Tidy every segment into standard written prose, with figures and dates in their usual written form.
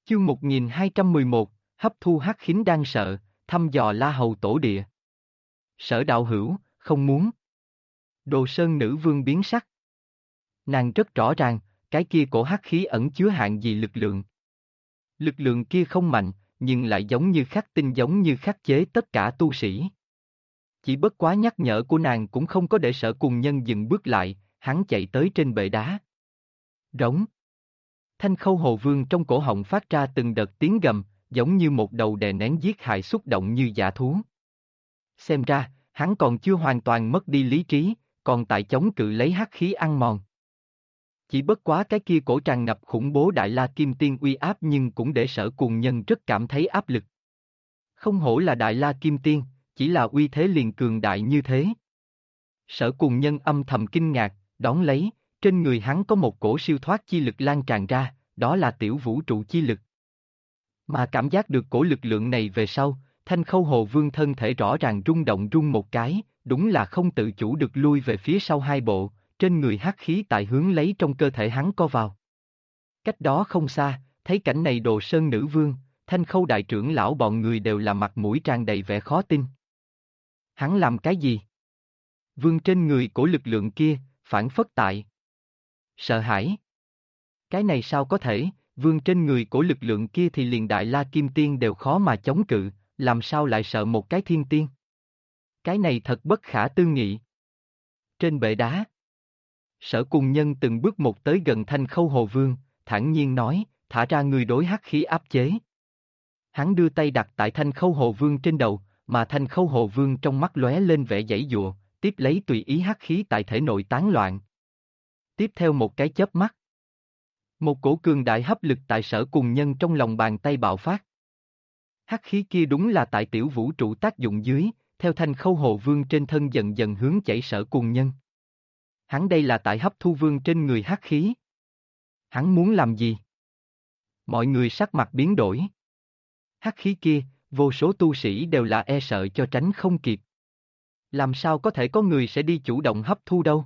Chương 1211, hấp thu hắc khính đang sợ, thăm dò La Hầu tổ địa. Sở đạo hữu, không muốn. Đồ Sơn nữ vương biến sắc. Nàng rất rõ ràng, cái kia cổ hắc khí ẩn chứa hạng gì lực lượng. Lực lượng kia không mạnh, nhưng lại giống như khắc tinh, giống như khắc chế tất cả tu sĩ. Chỉ bất quá nhắc nhở của nàng cũng không có để Sở Cùng Nhân dừng bước lại, hắn chạy tới trên bệ đá. Rống. Thanh Khâu Hồ Vương trong cổ họng phát ra từng đợt tiếng gầm, giống như một đầu đè nén giết hại xúc động như dã thú. Xem ra, hắn còn chưa hoàn toàn mất đi lý trí, còn tại chống cự lấy hắc khí ăn mòn. Chỉ bất quá cái kia cổ tràn ngập khủng bố Đại La Kim Tiên uy áp nhưng cũng để Sở Cùng Nhân rất cảm thấy áp lực. Không hổ là Đại La Kim Tiên, chỉ là uy thế liền cường đại như thế. Sở Cùng Nhân âm thầm kinh ngạc, đón lấy, trên người hắn có một cổ siêu thoát chi lực lan tràn ra, đó là tiểu vũ trụ chi lực. Mà cảm giác được cổ lực lượng này về sau, Thanh Khâu Hồ Vương thân thể rõ ràng rung động rung một cái, đúng là không tự chủ được lui về phía sau hai bộ, trên người hắc khí tại hướng lấy trong cơ thể hắn co vào. Cách đó không xa, thấy cảnh này Đồ Sơn nữ vương, Thanh Khâu đại trưởng lão bọn người đều là mặt mũi tràn đầy vẻ khó tin. Hắn làm cái gì? Vương trên người cổ lực lượng kia, phản phất tại. Sợ hãi. Cái này sao có thể, vương trên người cổ lực lượng kia thì liền Đại La Kim Tiên đều khó mà chống cự, làm sao lại sợ một cái thiên tiên? Cái này thật bất khả tư nghị. Trên bệ đá, Sở Cùng Nhân từng bước một tới gần Thanh Khâu Hồ Vương, thản nhiên nói, thả ra người đối hắc khí áp chế. Hắn đưa tay đặt tại Thanh Khâu Hồ Vương trên đầu, mà Thanh Khâu Hồ Vương trong mắt lóe lên vẻ giãy giụa, tiếp lấy tùy ý hắc khí tại thể nội tán loạn. Tiếp theo một cái chớp mắt, một cổ cường đại hấp lực tại Sở Cùng Nhân trong lòng bàn tay bạo phát. Hắc khí kia đúng là tại tiểu vũ trụ tác dụng dưới, theo Thanh Khâu Hồ Vương trên thân dần dần hướng chảy Sở Cùng Nhân. Hắn đây là tại hấp thu vương trên người hắc khí. Hắn muốn làm gì? Mọi người sắc mặt biến đổi. Hắc khí kia, vô số tu sĩ đều là e sợ cho tránh không kịp. Làm sao có thể có người sẽ đi chủ động hấp thu đâu?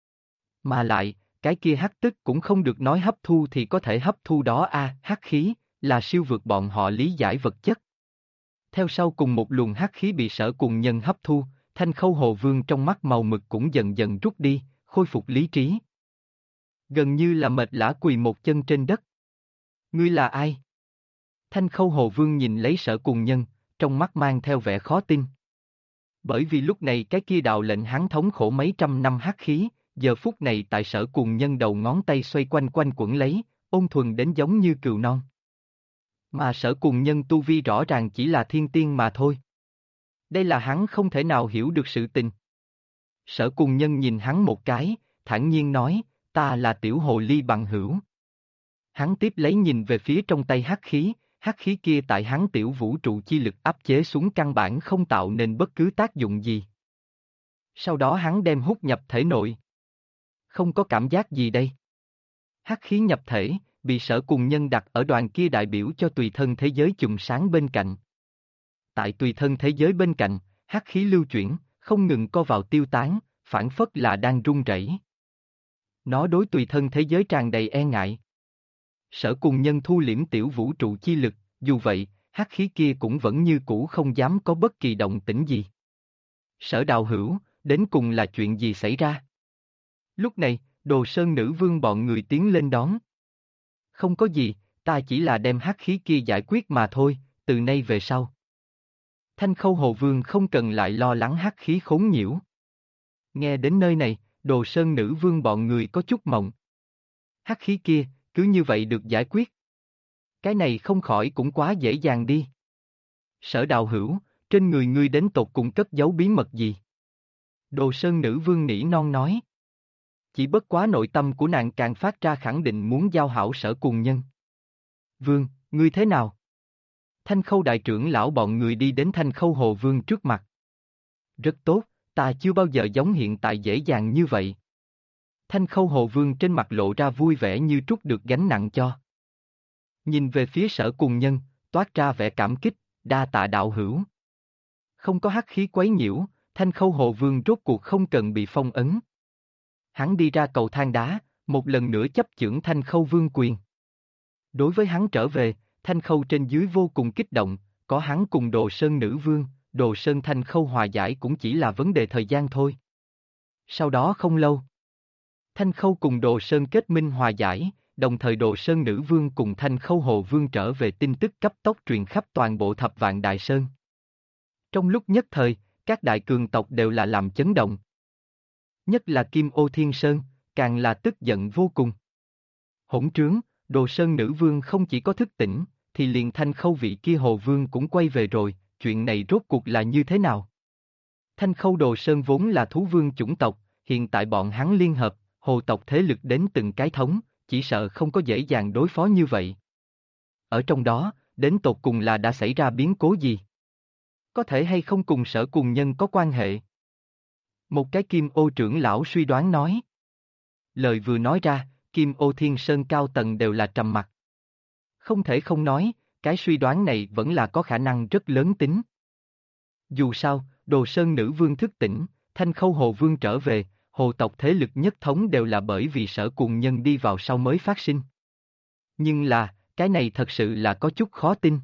Mà lại, cái kia hắc tức cũng không được nói hấp thu thì có thể hấp thu đó hắc khí, là siêu vượt bọn họ lý giải vật chất. Theo sau cùng một luồng hắc khí bị Sở Cùng Nhân hấp thu, Thanh Khâu Hồ Vương trong mắt màu mực cũng dần dần rút đi, khôi phục lý trí. Gần như là mệt lả quỳ một chân trên đất. Ngươi là ai? Thanh Khâu Hồ Vương nhìn lấy Sở Cùng Nhân, trong mắt mang theo vẻ khó tin. Bởi vì lúc này cái kia đạo lệnh hắn thống khổ mấy trăm năm hắc khí, giờ phút này tại Sở Cùng Nhân đầu ngón tay xoay quanh quanh quẩn lấy, ôn thuần đến giống như cừu non. Mà Sở Cùng Nhân tu vi rõ ràng chỉ là thiên tiên mà thôi. Đây là hắn không thể nào hiểu được sự tình. Sở Cùng Nhân nhìn hắn một cái, thản nhiên nói, ta là tiểu hồ ly bằng hữu. Hắn tiếp lấy nhìn về phía trong tay hắc khí kia tại hắn tiểu vũ trụ chi lực áp chế xuống căn bản không tạo nên bất cứ tác dụng gì. Sau đó hắn đem hút nhập thể nội. Không có cảm giác gì đây. Hắc khí nhập thể, bị Sở Cùng Nhân đặt ở đoàn kia đại biểu cho tùy thân thế giới chùm sáng bên cạnh. Tại tùy thân thế giới bên cạnh, hắc khí lưu chuyển, không ngừng co vào tiêu tán, phản phất là đang rung rẩy. Nó đối tùy thân thế giới tràn đầy e ngại. Sở Cùng Nhân thu liễm tiểu vũ trụ chi lực, dù vậy, hắc khí kia cũng vẫn như cũ không dám có bất kỳ động tĩnh gì. Sở đạo hữu, đến cùng là chuyện gì xảy ra? Lúc này, Đồ Sơn nữ vương bọn người tiến lên đón. Không có gì, ta chỉ là đem hắc khí kia giải quyết mà thôi, từ nay về sau. Thanh Khâu Hồ Vương không cần lại lo lắng hắc khí khốn nhiễu. Nghe đến nơi này, Đồ Sơn nữ vương bọn người có chút mộng. Hắc khí kia, cứ như vậy được giải quyết. Cái này không khỏi cũng quá dễ dàng đi. Sở đạo hữu, trên người ngươi đến tột cùng cất giấu bí mật gì? Đồ Sơn nữ vương nỉ non nói. Chỉ bất quá nội tâm của nàng càng phát ra khẳng định muốn giao hảo Sở Cùng Nhân. Vương, ngươi thế nào? Thanh Khâu đại trưởng lão bọn người đi đến Thanh Khâu Hồ Vương trước mặt. Rất tốt, ta chưa bao giờ giống hiện tại dễ dàng như vậy. Thanh Khâu Hồ Vương trên mặt lộ ra vui vẻ như trút được gánh nặng cho. Nhìn về phía Sở Cùng Nhân, toát ra vẻ cảm kích, đa tạ đạo hữu. Không có hắc khí quấy nhiễu, Thanh Khâu Hồ Vương rốt cuộc không cần bị phong ấn. Hắn đi ra cầu thang đá, một lần nữa chấp chưởng Thanh Khâu Vương quyền. Đối với hắn trở về, Thanh Khâu trên dưới vô cùng kích động, có hắn cùng Đồ Sơn nữ vương, Đồ Sơn Thanh Khâu hòa giải cũng chỉ là vấn đề thời gian thôi. Sau đó không lâu, Thanh Khâu cùng Đồ Sơn kết minh hòa giải, đồng thời Đồ Sơn nữ vương cùng Thanh Khâu Hồ Vương trở về, tin tức cấp tốc truyền khắp toàn bộ Thập Vạn Đại Sơn. Trong lúc nhất thời, các đại cường tộc đều là làm chấn động. Nhất là Kim Ô Thiên Sơn, càng là tức giận vô cùng. Hỗn trướng, Đồ Sơn nữ vương không chỉ có thức tỉnh, thì liền Thanh Khâu vị kia Hồ Vương cũng quay về rồi, chuyện này rốt cuộc là như thế nào? Thanh Khâu Đồ Sơn vốn là thú vương chủng tộc, hiện tại bọn hắn liên hợp, hồ tộc thế lực đến từng cái thống, chỉ sợ không có dễ dàng đối phó như vậy. Ở trong đó, đến tột cùng là đã xảy ra biến cố gì? Có thể hay không cùng Sở Cùng Nhân có quan hệ? Một cái Kim Ô trưởng lão suy đoán nói. Lời vừa nói ra, Kim Ô Thiên Sơn cao tầng đều là trầm mặc. Không thể không nói, cái suy đoán này vẫn là có khả năng rất lớn tính. Dù sao, Đồ Sơn nữ vương thức tỉnh, Thanh Khâu Hồ Vương trở về, hồ tộc thế lực nhất thống đều là bởi vì Sở Cùng Nhân đi vào sau mới phát sinh. Nhưng là, cái này thật sự là có chút khó tin.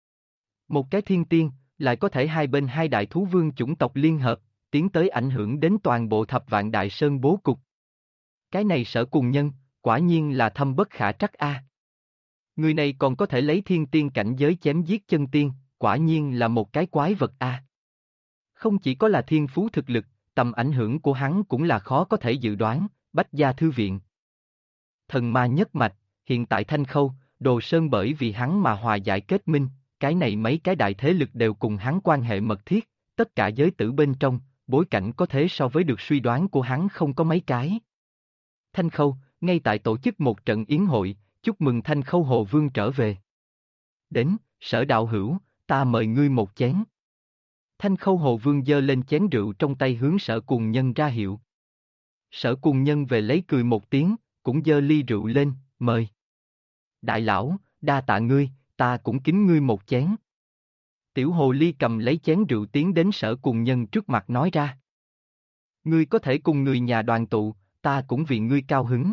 Một cái thiên tiên, lại có thể hai bên hai đại thú vương chủng tộc liên hợp, tiến tới ảnh hưởng đến toàn bộ Thập Vạn Đại Sơn bố cục. Cái này Sở Cùng Nhân, quả nhiên là thâm bất khả trắc a. Người này còn có thể lấy thiên tiên cảnh giới chém giết chân tiên, quả nhiên là một cái quái vật a. Không chỉ có là thiên phú thực lực, tầm ảnh hưởng của hắn cũng là khó có thể dự đoán. Bách Gia Thư Viện. Thần ma nhất mạch, hiện tại Thanh Khâu, Đồ Sơn bởi vì hắn mà hòa giải kết minh, cái này mấy cái đại thế lực đều cùng hắn quan hệ mật thiết, tất cả giới tử bên trong, bối cảnh có thể so với được suy đoán của hắn không có mấy cái. Thanh Khâu, ngay tại tổ chức một trận yến hội, chúc mừng Thanh Khâu Hồ Vương trở về. Đến, Sở đạo hữu, ta mời ngươi một chén. Thanh Khâu Hồ Vương giơ lên chén rượu trong tay hướng Sở Cùng Nhân ra hiệu. Sở Cùng Nhân về lấy cười một tiếng, cũng giơ ly rượu lên, mời. Đại lão, đa tạ ngươi, ta cũng kính ngươi một chén. Tiểu Hồ Ly cầm lấy chén rượu tiến đến Sở Cùng Nhân trước mặt nói ra. Ngươi có thể cùng người nhà đoàn tụ, ta cũng vì ngươi cao hứng.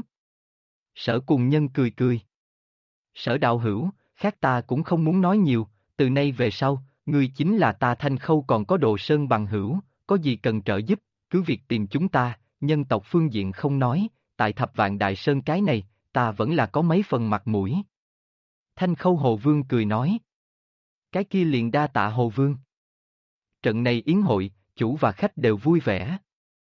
Sở Cùng Nhân cười cười. Sở đạo hữu, khác ta cũng không muốn nói nhiều, từ nay về sau, ngươi chính là ta Thanh Khâu còn có Đồ Sơn bằng hữu, có gì cần trợ giúp, cứ việc tìm chúng ta, nhân tộc phương diện không nói, tại Thập Vạn Đại Sơn cái này, ta vẫn là có mấy phần mặt mũi. Thanh Khâu Hồ Vương cười nói. Cái kia liền đa tạ Hồ Vương. Trận này yến hội, chủ và khách đều vui vẻ.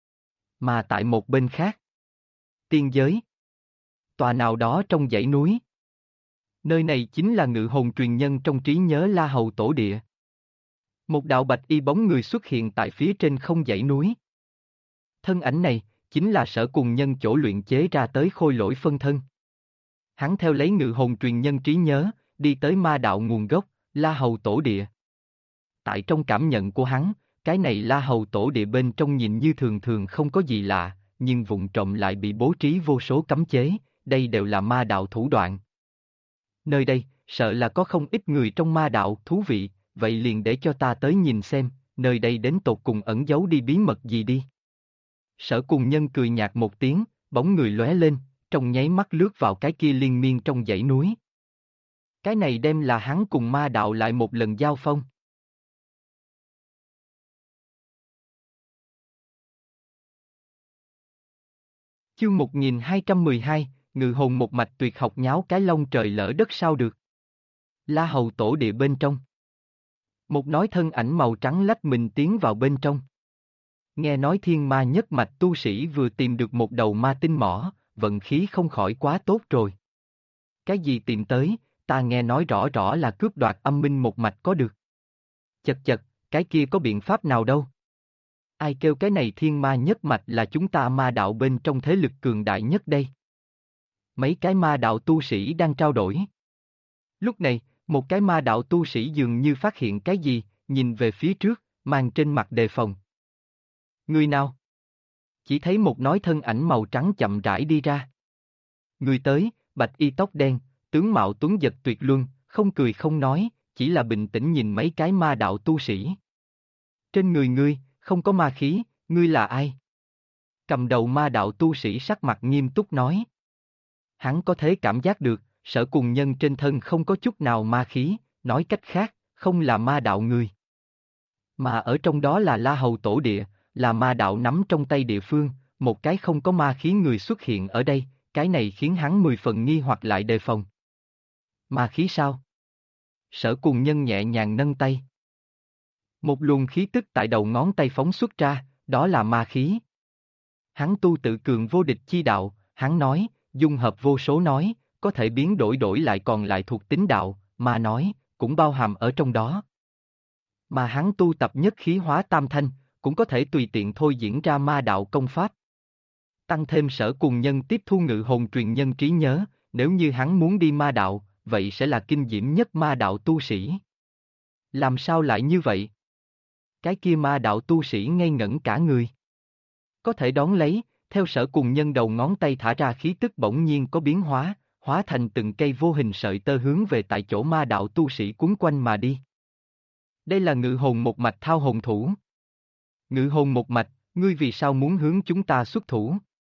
Mà tại một bên khác, tiên giới, tòa nào đó trong dãy núi. Nơi này chính là ngự hồn truyền nhân trong trí nhớ La Hầu Tổ Địa. Một đạo bạch y bóng người xuất hiện tại phía trên không dãy núi. Thân ảnh này, chính là Sở Cùng Nhân chỗ luyện chế ra tới khôi lỗi phân thân. Hắn theo lấy ngự hồn truyền nhân trí nhớ, đi tới ma đạo nguồn gốc, La Hầu Tổ Địa. Tại trong cảm nhận của hắn, cái này La Hầu Tổ Địa bên trong nhìn như thường thường không có gì lạ, nhưng vụng trộm lại bị bố trí vô số cấm chế, đây đều là ma đạo thủ đoạn. Nơi đây, sợ là có không ít người trong ma đạo thú vị, vậy liền để cho ta tới nhìn xem, nơi đây đến tột cùng ẩn giấu đi bí mật gì đi. Sở Cùng Nhân cười nhạt một tiếng, bóng người lóe lên, trong nháy mắt lướt vào cái kia liên miên trong dãy núi. Cái này đem là hắn cùng ma đạo lại một lần giao phong. Chương 1212, ngự hồn một mạch tuyệt học nháo cái lông trời lỡ đất sao được. La Hầu Tổ Địa bên trong. Một nói thân ảnh màu trắng lách mình tiến vào bên trong. Nghe nói thiên ma nhất mạch tu sĩ vừa tìm được một đầu ma tinh mỏ, vận khí không khỏi quá tốt rồi. Cái gì tìm tới, ta nghe nói rõ rõ là cướp đoạt âm minh một mạch có được. Chật chật, cái kia có biện pháp nào đâu. Ai kêu cái này thiên ma nhất mạch là chúng ta ma đạo bên trong thế lực cường đại nhất đây. Mấy cái ma đạo tu sĩ đang trao đổi. Lúc này, một cái ma đạo tu sĩ dường như phát hiện cái gì, nhìn về phía trước, mang trên mặt đề phòng. Người nào? Chỉ thấy một nói thân ảnh màu trắng chậm rãi đi ra. Người tới, bạch y tóc đen, tướng mạo tuấn giật tuyệt luân, không cười không nói, chỉ là bình tĩnh nhìn mấy cái ma đạo tu sĩ. Trên người ngươi, không có ma khí, ngươi là ai? Cầm đầu ma đạo tu sĩ sắc mặt nghiêm túc nói. Hắn có thể cảm giác được, Sở Cùng Nhân trên thân không có chút nào ma khí, nói cách khác, không là ma đạo người. Mà ở trong đó là La Hầu Tổ Địa, là ma đạo nắm trong tay địa phương, một cái không có ma khí người xuất hiện ở đây, cái này khiến hắn 10 phần nghi hoặc lại đề phòng. Ma khí sao? Sở Cùng Nhân nhẹ nhàng nâng tay. Một luồng khí tức tại đầu ngón tay phóng xuất ra, đó là ma khí. Hắn tu tự cường vô địch chi đạo, hắn nói, dung hợp vô số nói, có thể biến đổi lại còn lại thuộc tính đạo, mà nói, cũng bao hàm ở trong đó. Mà hắn tu tập nhất khí hóa tam thanh, cũng có thể tùy tiện thôi diễn ra ma đạo công pháp. Tăng thêm Sở Cùng Nhân tiếp thu ngự hồn truyền nhân trí nhớ, nếu như hắn muốn đi ma đạo, vậy sẽ là kinh diễm nhất ma đạo tu sĩ. Làm sao lại như vậy? Cái kia ma đạo tu sĩ ngây ngẩn cả người. Có thể đón lấy, theo Sở Cùng Nhân đầu ngón tay thả ra khí tức bỗng nhiên có biến hóa, hóa thành từng cây vô hình sợi tơ hướng về tại chỗ ma đạo tu sĩ cuốn quanh mà đi. Đây là ngự hồn một mạch thao hồn thủ. Ngự hồn một mạch, ngươi vì sao muốn hướng chúng ta xuất thủ?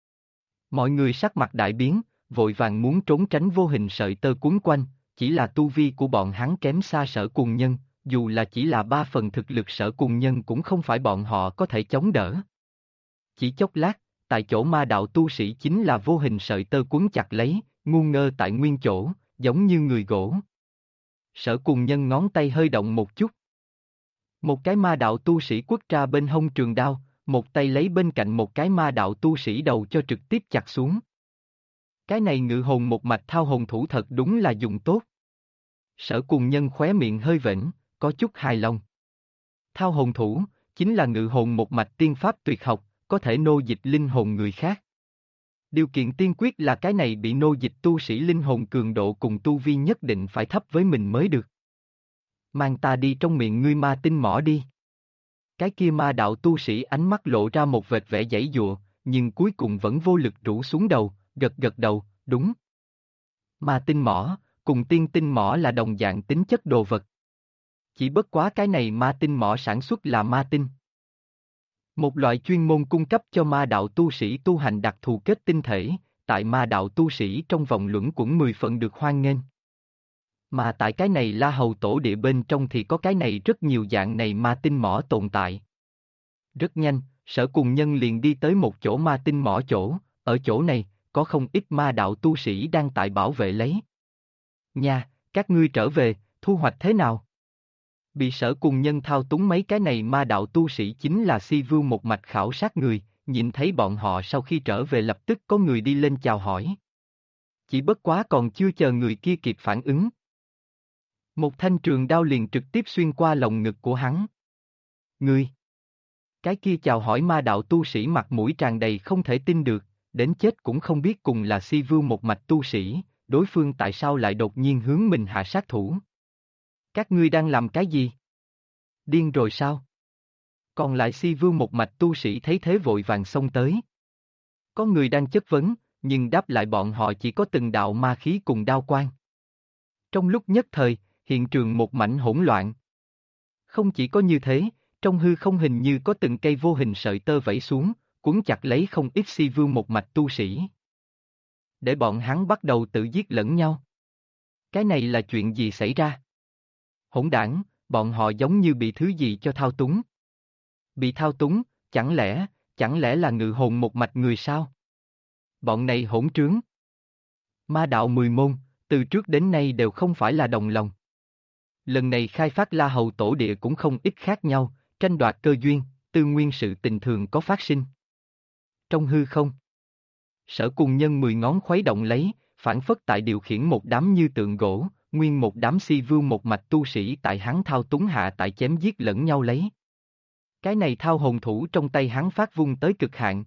Mọi người sắc mặt đại biến, vội vàng muốn trốn tránh vô hình sợi tơ cuốn quanh, chỉ là tu vi của bọn hắn kém xa Sở Cùng Nhân, dù là chỉ là 3 phần thực lực Sở Cùng Nhân cũng không phải bọn họ có thể chống đỡ. Chỉ chốc lát, tại chỗ ma đạo tu sĩ chính là vô hình sợi tơ cuốn chặt lấy, ngu ngơ tại nguyên chỗ, giống như người gỗ. Sở Cùng Nhân ngón tay hơi động một chút. Một cái ma đạo tu sĩ quất ra bên hông trường đao, một tay lấy bên cạnh một cái ma đạo tu sĩ đầu cho trực tiếp chặt xuống. Cái này ngự hồn một mạch thao hồn thủ thật đúng là dùng tốt. Sở Cùng Nhân khóe miệng hơi vểnh, có chút hài lòng. Thao hồn thủ, chính là ngự hồn một mạch tiên pháp tuyệt học, có thể nô dịch linh hồn người khác. Điều kiện tiên quyết là cái này bị nô dịch tu sĩ linh hồn cường độ cùng tu vi nhất định phải thấp với mình mới được. Mang ta đi trong miệng ngươi ma tinh mỏ đi. Cái kia ma đạo tu sĩ ánh mắt lộ ra một vệt vẻ giãy giụa, nhưng cuối cùng vẫn vô lực rũ xuống đầu, gật gật đầu, đúng. Ma tinh mỏ, cùng tiên tinh mỏ là đồng dạng tính chất đồ vật. Chỉ bất quá cái này ma tinh mỏ sản xuất là ma tinh. Một loại chuyên môn cung cấp cho ma đạo tu sĩ tu hành đặc thù kết tinh thể, tại ma đạo tu sĩ trong vòng luẩn quẩn 10 phần được hoan nghênh. Mà tại cái này La Hầu Tổ Địa bên trong thì có cái này rất nhiều dạng này ma tinh mỏ tồn tại. Rất nhanh, Sở Cùng Nhân liền đi tới một chỗ ma tinh mỏ chỗ, ở chỗ này, có không ít ma đạo tu sĩ đang tại bảo vệ lấy. Nha, các ngươi trở về, thu hoạch thế nào? Bị Sở Cùng Nhân thao túng mấy cái này ma đạo tu sĩ chính là Si Vưu một mạch khảo sát người, nhìn thấy bọn họ sau khi trở về lập tức có người đi lên chào hỏi. Chỉ bất quá còn chưa chờ người kia kịp phản ứng. Một thanh trường đao liền trực tiếp xuyên qua lồng ngực của hắn. Ngươi! Cái kia chào hỏi ma đạo tu sĩ mặt mũi tràn đầy không thể tin được, đến chết cũng không biết cùng là Si Vưu một mạch tu sĩ, đối phương tại sao lại đột nhiên hướng mình hạ sát thủ. Các ngươi đang làm cái gì? Điên rồi sao? Còn lại Si Vưu một mạch tu sĩ thấy thế vội vàng xông tới. Có người đang chất vấn, nhưng đáp lại bọn họ chỉ có từng đạo ma khí cùng đao quang. Trong lúc nhất thời, hiện trường một mảnh hỗn loạn. Không chỉ có như thế, trong hư không hình như có từng cây vô hình sợi tơ vẫy xuống, cuốn chặt lấy không ít Si Vưu một mạch tu sĩ. Để bọn hắn bắt đầu tự giết lẫn nhau. Cái này là chuyện gì xảy ra? Hỗn đảng, bọn họ giống như bị thứ gì cho thao túng. Bị thao túng, chẳng lẽ là ngự hồn một mạch người sao? Bọn này hỗn trướng. Ma đạo 10 môn, từ trước đến nay đều không phải là đồng lòng. Lần này khai phát La Hầu Tổ Địa cũng không ít khác nhau, tranh đoạt cơ duyên, tư nguyên sự tình thường có phát sinh. Trong hư không, Sở Cùng Nhân 10 ngón khuấy động lấy, phản phất tại điều khiển một đám như tượng gỗ, nguyên một đám Si Vưu một mạch tu sĩ tại hắn thao túng hạ tại chém giết lẫn nhau lấy. Cái này thao hồn thủ trong tay hắn phát vung tới cực hạn.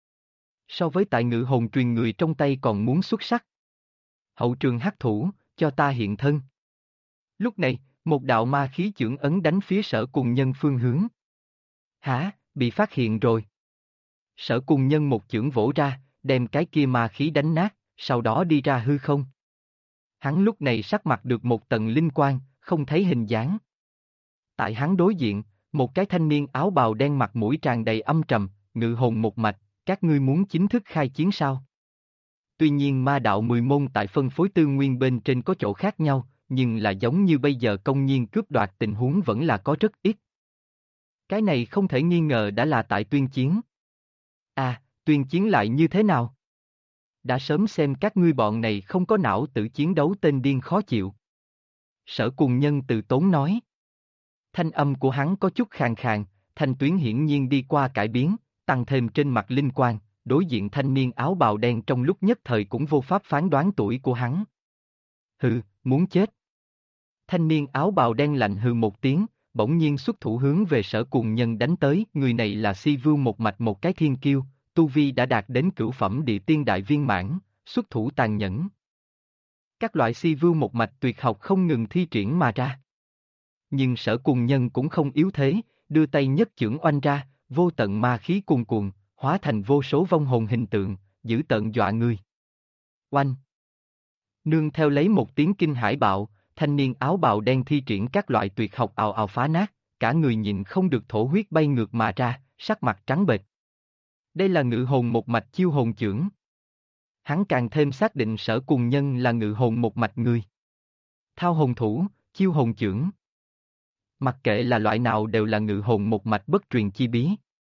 So với tại ngự hồn truyền người trong tay còn muốn xuất sắc. Hậu trường hắc thủ, cho ta hiện thân. Lúc này, một đạo ma khí chưởng ấn đánh phía Sở Cùng Nhân phương hướng. Hả, bị phát hiện rồi. Sở Cùng Nhân một chưởng vỗ ra, đem cái kia ma khí đánh nát, sau đó đi ra hư không. Hắn lúc này sắc mặt được một tầng linh quang, không thấy hình dáng. Tại hắn đối diện, một cái thanh niên áo bào đen mặt mũi tràn đầy âm trầm, ngự hồn một mạch, các ngươi muốn chính thức khai chiến sao? tuy nhiên ma đạo 10 môn tại phân phối tư nguyên bên trên có chỗ khác nhau, nhưng là giống như bây giờ công nhiên cướp đoạt tình huống vẫn là có rất ít. Cái này không thể nghi ngờ đã là tại tuyên chiến. À, tuyên chiến lại như thế nào? Đã sớm xem các ngươi bọn này không có não tự chiến đấu tên điên khó chịu. Sở Cùng Nhân từ tốn nói. Thanh âm của hắn có chút khàn khàn, thanh tuyến hiển nhiên đi qua cải biến, tăng thêm trên mặt linh quang, đối diện thanh niên áo bào đen trong lúc nhất thời cũng vô pháp phán đoán tuổi của hắn. Hừ, muốn chết. Thanh niên áo bào đen lạnh hừ một tiếng, bỗng nhiên xuất thủ hướng về Sở Cùng Nhân đánh tới, người này là Si Vưu một mạch một cái thiên kiêu, tu vi đã đạt đến cửu phẩm địa tiên đại viên mãn, xuất thủ tàn nhẫn. Các loại Si Vưu một mạch tuyệt học không ngừng thi triển mà ra. Nhưng Sở Cùng Nhân cũng không yếu thế, đưa tay nhất chưởng oanh ra, vô tận ma khí cuồn cuộn, hóa thành vô số vong hồn hình tượng, dữ tợn dọa người. Oanh! Nương theo lấy một tiếng kinh hải bạo, thanh niên áo bào đen thi triển các loại tuyệt học ào ào phá nát, cả người nhịn không được thổ huyết bay ngược mà ra, sắc mặt trắng bệch. Đây là ngự hồn một mạch chiêu hồn chưởng. Hắn càng thêm xác định Sở Cùng Nhân là ngự hồn một mạch người. Thao hồn thủ, chiêu hồn chưởng. Mặc kệ là loại nào đều là ngự hồn một mạch bất truyền chi bí.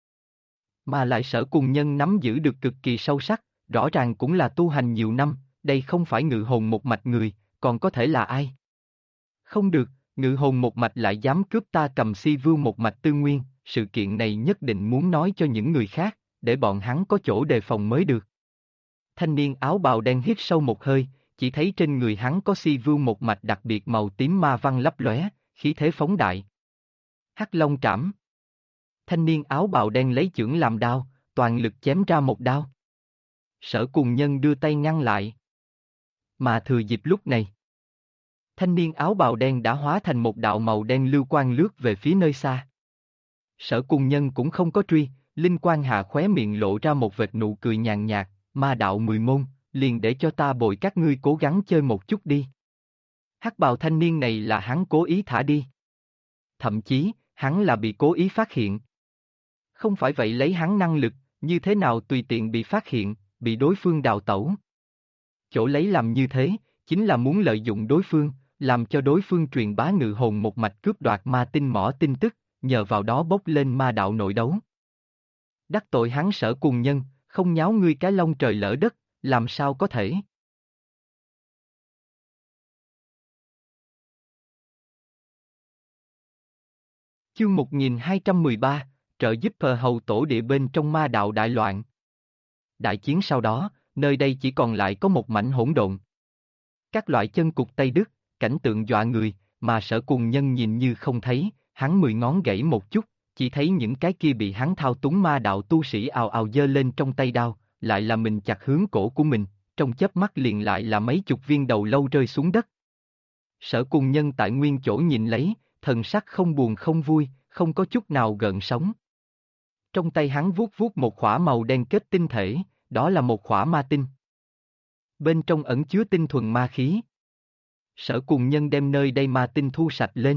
Mà lại Sở Cùng Nhân nắm giữ được cực kỳ sâu sắc, rõ ràng cũng là tu hành nhiều năm, đây không phải ngự hồn một mạch người, còn có thể là ai? Không được, ngự hồn một mạch lại dám cướp ta Cầm Si Vưu một mạch tư nguyên, sự kiện này nhất định muốn nói cho những người khác, để bọn hắn có chỗ đề phòng mới được. Thanh niên áo bào đen hít sâu một hơi, chỉ thấy trên người hắn có Si Vưu một mạch đặc biệt màu tím ma văn lấp lóe, khí thế phóng đại. Hắc Long trảm. Thanh niên áo bào đen lấy chưởng làm đao, toàn lực chém ra một đao. Sở Cùng Nhân đưa tay ngăn lại. Mà thừa dịp lúc này, thanh niên áo bào đen đã hóa thành một đạo màu đen lưu quang lướt về phía nơi xa. Sở Cùng Nhân cũng không có truy, linh quang hạ khóe miệng lộ ra một vệt nụ cười nhàn nhạt, ma đạo 10 môn, liền để cho ta bồi các ngươi cố gắng chơi một chút đi. Hắc bào thanh niên này là hắn cố ý thả đi. Thậm chí, hắn là bị cố ý phát hiện. Không phải vậy lấy hắn năng lực, như thế nào tùy tiện bị phát hiện, bị đối phương đào tẩu. Chỗ lấy làm như thế, chính là muốn lợi dụng đối phương, làm cho đối phương truyền bá ngự hồn một mạch cướp đoạt ma tinh mỏ tin tức, nhờ vào đó bốc lên ma đạo nội đấu. Đắc tội hắn Sở Cùng Nhân, không nháo ngươi cái lông trời lỡ đất, làm sao có thể. Chương 1213, trợ giúp Phờ Hầu tổ địa bên trong ma đạo đại loạn. Đại chiến sau đó, nơi đây chỉ còn lại có một mảnh hỗn độn. Các loại chân cụt tay đứt, cảnh tượng dọa người, mà Sở Cùng Nhân nhìn như không thấy, hắn 10 ngón gãy một chút, chỉ thấy những cái kia bị hắn thao túng ma đạo tu sĩ ào ào giơ lên trong tay đao, lại là mình chặt hướng cổ của mình, trong chớp mắt liền lại là mấy chục viên đầu lâu rơi xuống đất. Sở Cùng Nhân tại nguyên chỗ nhìn lấy, thần sắc không buồn không vui, không có chút nào gợn sóng. Trong tay hắn vuốt vuốt một khỏa màu đen kết tinh thể, đó là một khỏa ma tinh. Bên trong ẩn chứa tinh thuần ma khí. Sở Cùng Nhân đem nơi đây ma tinh thu sạch lên.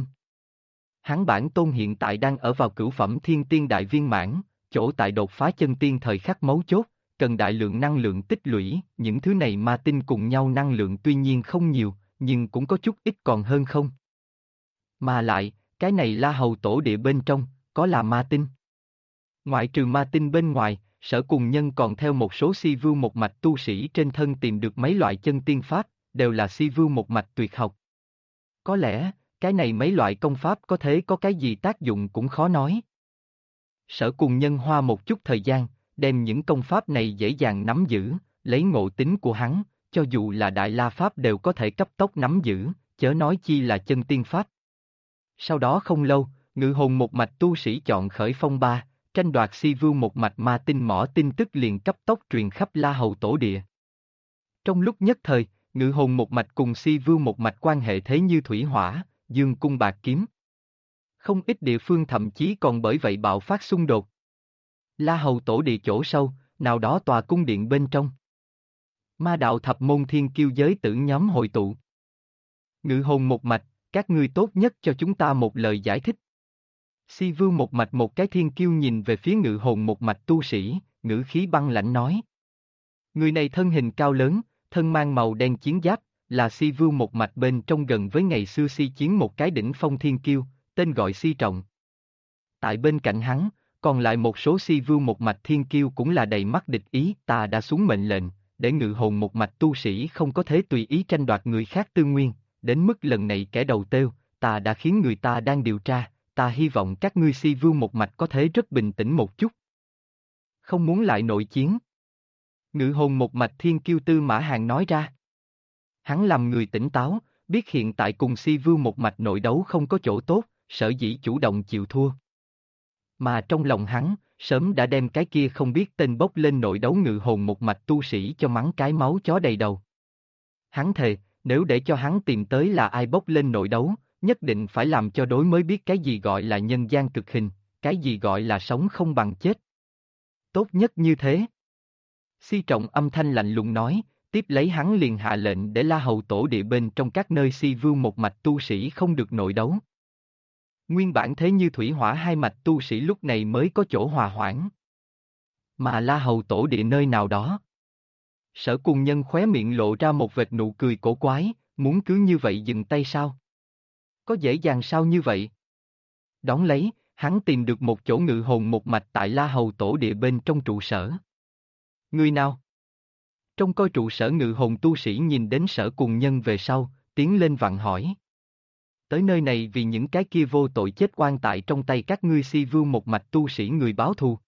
Hắn bản tôn hiện tại đang ở vào cửu phẩm thiên tiên đại viên mãn, chỗ tại đột phá chân tiên thời khắc mấu chốt, cần đại lượng năng lượng tích lũy, những thứ này ma tinh cùng nhau năng lượng tuy nhiên không nhiều, nhưng cũng có chút ít còn hơn không. Mà lại, cái này La Hầu tổ địa bên trong, có là ma tinh. Ngoại trừ ma tinh bên ngoài, Sở Cùng Nhân còn theo một số Si Vưu một mạch tu sĩ trên thân tìm được mấy loại chân tiên pháp, đều là Si Vưu một mạch tuyệt học. Có lẽ, cái này mấy loại công pháp có thể có cái gì tác dụng cũng khó nói. Sở Cùng Nhân hoa một chút thời gian, đem những công pháp này dễ dàng nắm giữ, lấy ngộ tính của hắn, cho dù là Đại La Pháp đều có thể cấp tốc nắm giữ, chớ nói chi là chân tiên pháp. Sau đó không lâu, ngự hồn một mạch tu sĩ chọn khởi phong ba, tranh đoạt Si Vưu một mạch ma tinh mỏ tin tức liền cấp tốc truyền khắp La Hầu tổ địa. Trong lúc nhất thời, ngự hồn một mạch cùng Si Vưu một mạch quan hệ thế như thủy hỏa, dương cung bạc kiếm. Không ít địa phương thậm chí còn bởi vậy bạo phát xung đột. La Hầu tổ địa chỗ sâu, nào đó tòa cung điện bên trong. Ma đạo thập môn thiên kiêu giới tử nhóm hội tụ. Ngự hồn một mạch, các ngươi tốt nhất cho chúng ta một lời giải thích. Si Vưu một mạch một cái thiên kiêu nhìn về phía ngự hồn một mạch tu sĩ, ngữ khí băng lãnh nói. Người này thân hình cao lớn, thân mang màu đen chiến giáp, là Si Vưu một mạch bên trong gần với ngày xưa Si chiến một cái đỉnh phong thiên kiêu, tên gọi Si Trọng. Tại bên cạnh hắn, còn lại một số Si Vưu một mạch thiên kiêu cũng là đầy mắt địch ý. Ta đã xuống mệnh lệnh, để ngự hồn một mạch tu sĩ không có thể tùy ý tranh đoạt người khác tư nguyên, đến mức lần này kẻ đầu têu, ta đã khiến người ta đang điều tra, ta hy vọng các ngươi Si Vưu một mạch có thể rất bình tĩnh một chút. Không muốn lại nội chiến. Ngự hồn một mạch thiên kiêu Tư Mã Hàn nói ra. Hắn làm người tỉnh táo, biết hiện tại cùng Si Vưu một mạch nội đấu không có chỗ tốt, sở dĩ chủ động chịu thua. Mà trong lòng hắn, sớm đã đem cái kia không biết tên bốc lên nội đấu ngự hồn một mạch tu sĩ cho mắng cái máu chó đầy đầu. Hắn thề, nếu để cho hắn tìm tới là ai bốc lên nội đấu, nhất định phải làm cho đối mới biết cái gì gọi là nhân gian cực hình, cái gì gọi là sống không bằng chết. Tốt nhất như thế. Si Trọng âm thanh lạnh lùng nói, tiếp lấy hắn liền hạ lệnh để La Hầu tổ địa bên trong các nơi Si Vưu một mạch tu sĩ không được nội đấu. Nguyên bản thế như thủy hỏa hai mạch tu sĩ lúc này mới có chỗ hòa hoãn. Mà La Hầu tổ địa nơi nào đó. Sở Cùng Nhân khóe miệng lộ ra một vệt nụ cười cổ quái, muốn cứ như vậy dừng tay sao? Có dễ dàng sao như vậy? Đón lấy, hắn tìm được một chỗ ngự hồn một mạch tại La Hầu tổ địa bên trong trụ sở. Người nào? Trong coi trụ sở ngự hồn tu sĩ nhìn đến Sở Cùng Nhân về sau, tiến lên vặn hỏi. Tới nơi này vì những cái kia vô tội chết oan tại trong tay các ngươi Si Vưu một mạch tu sĩ người báo thù.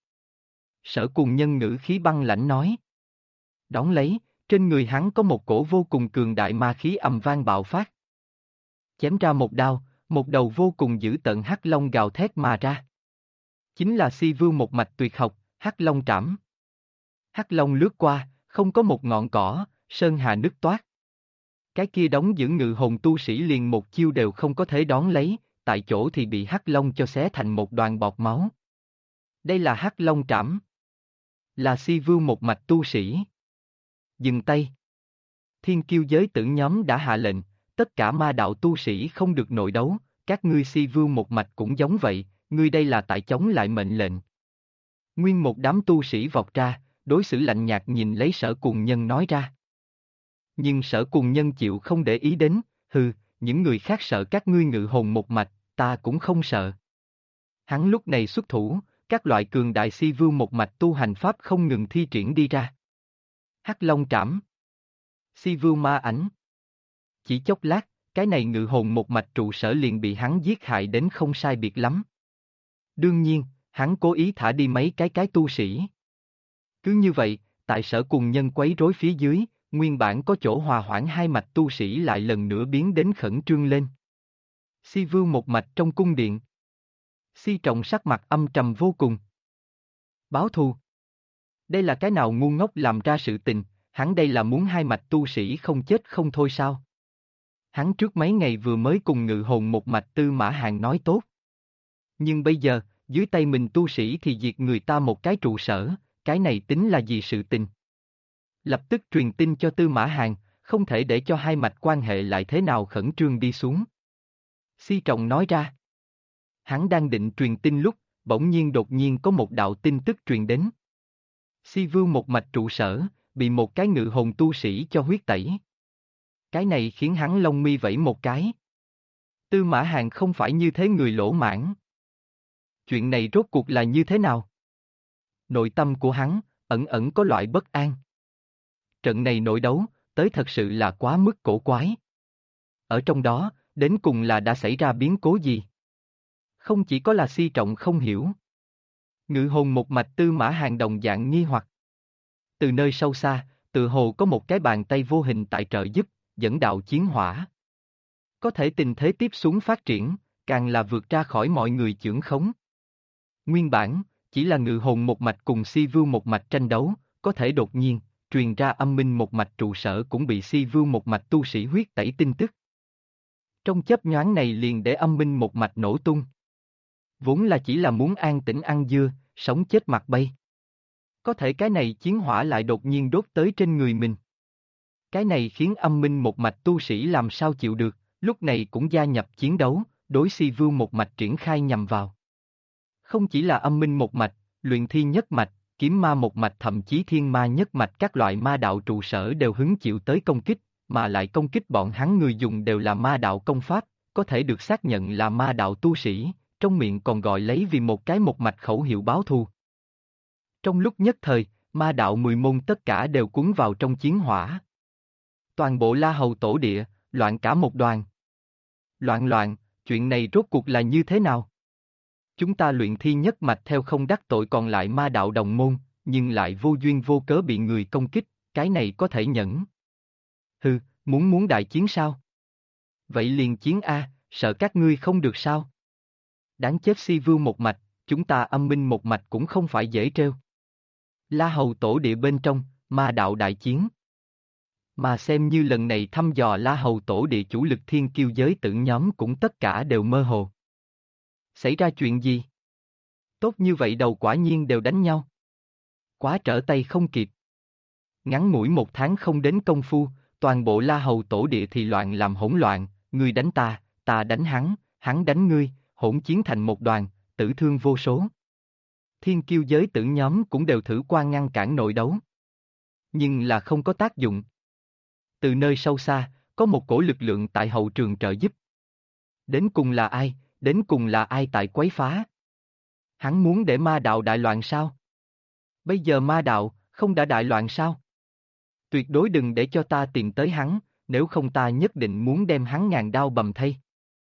Sở Cùng Nhân ngữ khí băng lãnh nói. Đón lấy, trên người hắn có một cổ vô cùng cường đại ma khí ầm vang bạo phát. Chém ra một đao, một đầu vô cùng dữ tợn hắc long gào thét mà ra. Chính là Si Vưu một mạch tuyệt học, Hắc Long Trảm. Hắc long lướt qua, không có một ngọn cỏ, sơn hà nứt toát. Cái kia đóng giữ ngự hồn tu sĩ liền một chiêu đều không có thể đón lấy, tại chỗ thì bị Hắc Long cho xé thành một đoàn bọt máu. Đây là Hắc Long Trảm. Là Si Vưu một mạch tu sĩ. Dừng tay. Thiên kiêu giới tử nhóm đã hạ lệnh, tất cả ma đạo tu sĩ không được nội đấu, các ngươi Si Vưu một mạch cũng giống vậy, ngươi đây là tại chống lại mệnh lệnh. Nguyên một đám tu sĩ vọt ra, đối xử lạnh nhạt nhìn lấy Sở Cùng Nhân nói ra. Nhưng Sở Cùng Nhân chịu không để ý đến, hừ, những người khác sợ các ngươi ngự hồn một mạch, ta cũng không sợ. Hắn lúc này xuất thủ, các loại cường đại Si Vưu một mạch tu hành pháp không ngừng thi triển đi ra. Hắc Long Trảm. Si Vưu ma ảnh. Chỉ chốc lát, cái này ngự hồn một mạch trụ sở liền bị hắn giết hại đến không sai biệt lắm. Đương nhiên, hắn cố ý thả đi mấy cái tu sĩ. Cứ như vậy, tại Sở Cùng Nhân quấy rối phía dưới, nguyên bản có chỗ hòa hoãn hai mạch tu sĩ lại lần nữa biến đến khẩn trương lên. Si Vưu một mạch trong cung điện. Si Trọng sắc mặt âm trầm vô cùng. Báo thù. Đây là cái nào ngu ngốc làm ra sự tình, hắn đây là muốn hai mạch tu sĩ không chết không thôi sao? Hắn trước mấy ngày vừa mới cùng ngự hồn một mạch Tư Mã Hàn nói tốt. Nhưng bây giờ, dưới tay mình tu sĩ thì diệt người ta một cái trụ sở, cái này tính là gì sự tình? Lập tức truyền tin cho Tư Mã Hàn, không thể để cho hai mạch quan hệ lại thế nào khẩn trương đi xuống. Si Trọng nói ra. Hắn đang định truyền tin lúc, bỗng nhiên đột nhiên có một đạo tin tức truyền đến. Si Vưu một mạch trụ sở, bị một cái ngự hồn tu sĩ cho huyết tẩy. Cái này khiến hắn lông mi vẫy một cái. Tư Mã Hàn không phải như thế người lỗ mãn. Chuyện này rốt cuộc là như thế nào? Nội tâm của hắn, ẩn ẩn có loại bất an. Trận này nội đấu, tới thật sự là quá mức cổ quái. Ở trong đó, đến cùng là đã xảy ra biến cố gì? Không chỉ có là Si Trọng không hiểu. Ngự hồn một mạch Tư Mã Hàn đồng dạng nghi hoặc. Từ nơi sâu xa, tự hồ có một cái bàn tay vô hình tại trợ giúp, dẫn đạo chiến hỏa. Có thể tình thế tiếp xuống phát triển, càng là vượt ra khỏi mọi người chưởng khống. Nguyên bản, chỉ là ngự hồn một mạch cùng Si Vưu một mạch tranh đấu, có thể đột nhiên, truyền ra âm minh một mạch trụ sở cũng bị Si Vưu một mạch tu sĩ huyết tẩy tin tức. Trong chớp nhoáng này liền để âm minh một mạch nổ tung. Vốn là chỉ là muốn an tĩnh ăn dưa, sống chết mặt bay. Có thể cái này chiến hỏa lại đột nhiên đốt tới trên người mình. Cái này khiến âm minh một mạch tu sĩ làm sao chịu được, lúc này cũng gia nhập chiến đấu, đối Si Vưu một mạch triển khai nhằm vào. Không chỉ là âm minh một mạch, luyện thi nhất mạch, kiếm ma một mạch thậm chí thiên ma nhất mạch các loại ma đạo trụ sở đều hứng chịu tới công kích, mà lại công kích bọn hắn người dùng đều là ma đạo công pháp, có thể được xác nhận là ma đạo tu sĩ, trong miệng còn gọi lấy vì một cái một mạch khẩu hiệu báo thù. Trong lúc nhất thời, ma đạo 10 môn tất cả đều cuốn vào trong chiến hỏa. Toàn bộ La Hầu tổ địa, loạn cả một đoàn. Loạn, chuyện này rốt cuộc là như thế nào? Chúng ta luyện thi nhất mạch theo không đắc tội còn lại ma đạo đồng môn, nhưng lại vô duyên vô cớ bị người công kích, cái này có thể nhẫn. Hừ, muốn đại chiến sao? Vậy liền chiến a, sợ các ngươi không được sao? Đáng chết Si Vưu một mạch, chúng ta Âm Minh một mạch cũng không phải dễ trêu. La Hầu tổ địa bên trong, ma đạo đại chiến. Mà xem như lần này thăm dò La Hầu tổ địa chủ lực thiên kiêu giới tử nhóm cũng tất cả đều mơ hồ. Xảy ra chuyện gì? Tốt như vậy đầu quả nhiên đều đánh nhau. Quá trở tay không kịp. Ngắn ngủi 1 tháng không đến công phu, toàn bộ La Hầu tổ địa thì loạn làm hỗn loạn, ngươi đánh ta, ta đánh hắn đánh ngươi, hỗn chiến thành một đoàn, tử thương vô số. Thiên kiêu giới tử nhóm cũng đều thử qua ngăn cản nội đấu. Nhưng là không có tác dụng. Từ nơi sâu xa, có một cổ lực lượng tại hậu trường trợ giúp. Đến cùng là ai? Đến cùng là ai tại quấy phá? Hắn muốn để ma đạo đại loạn sao? Bây giờ ma đạo, không đã đại loạn sao? Tuyệt đối đừng để cho ta tìm tới hắn, nếu không ta nhất định muốn đem hắn ngàn đao bầm thây.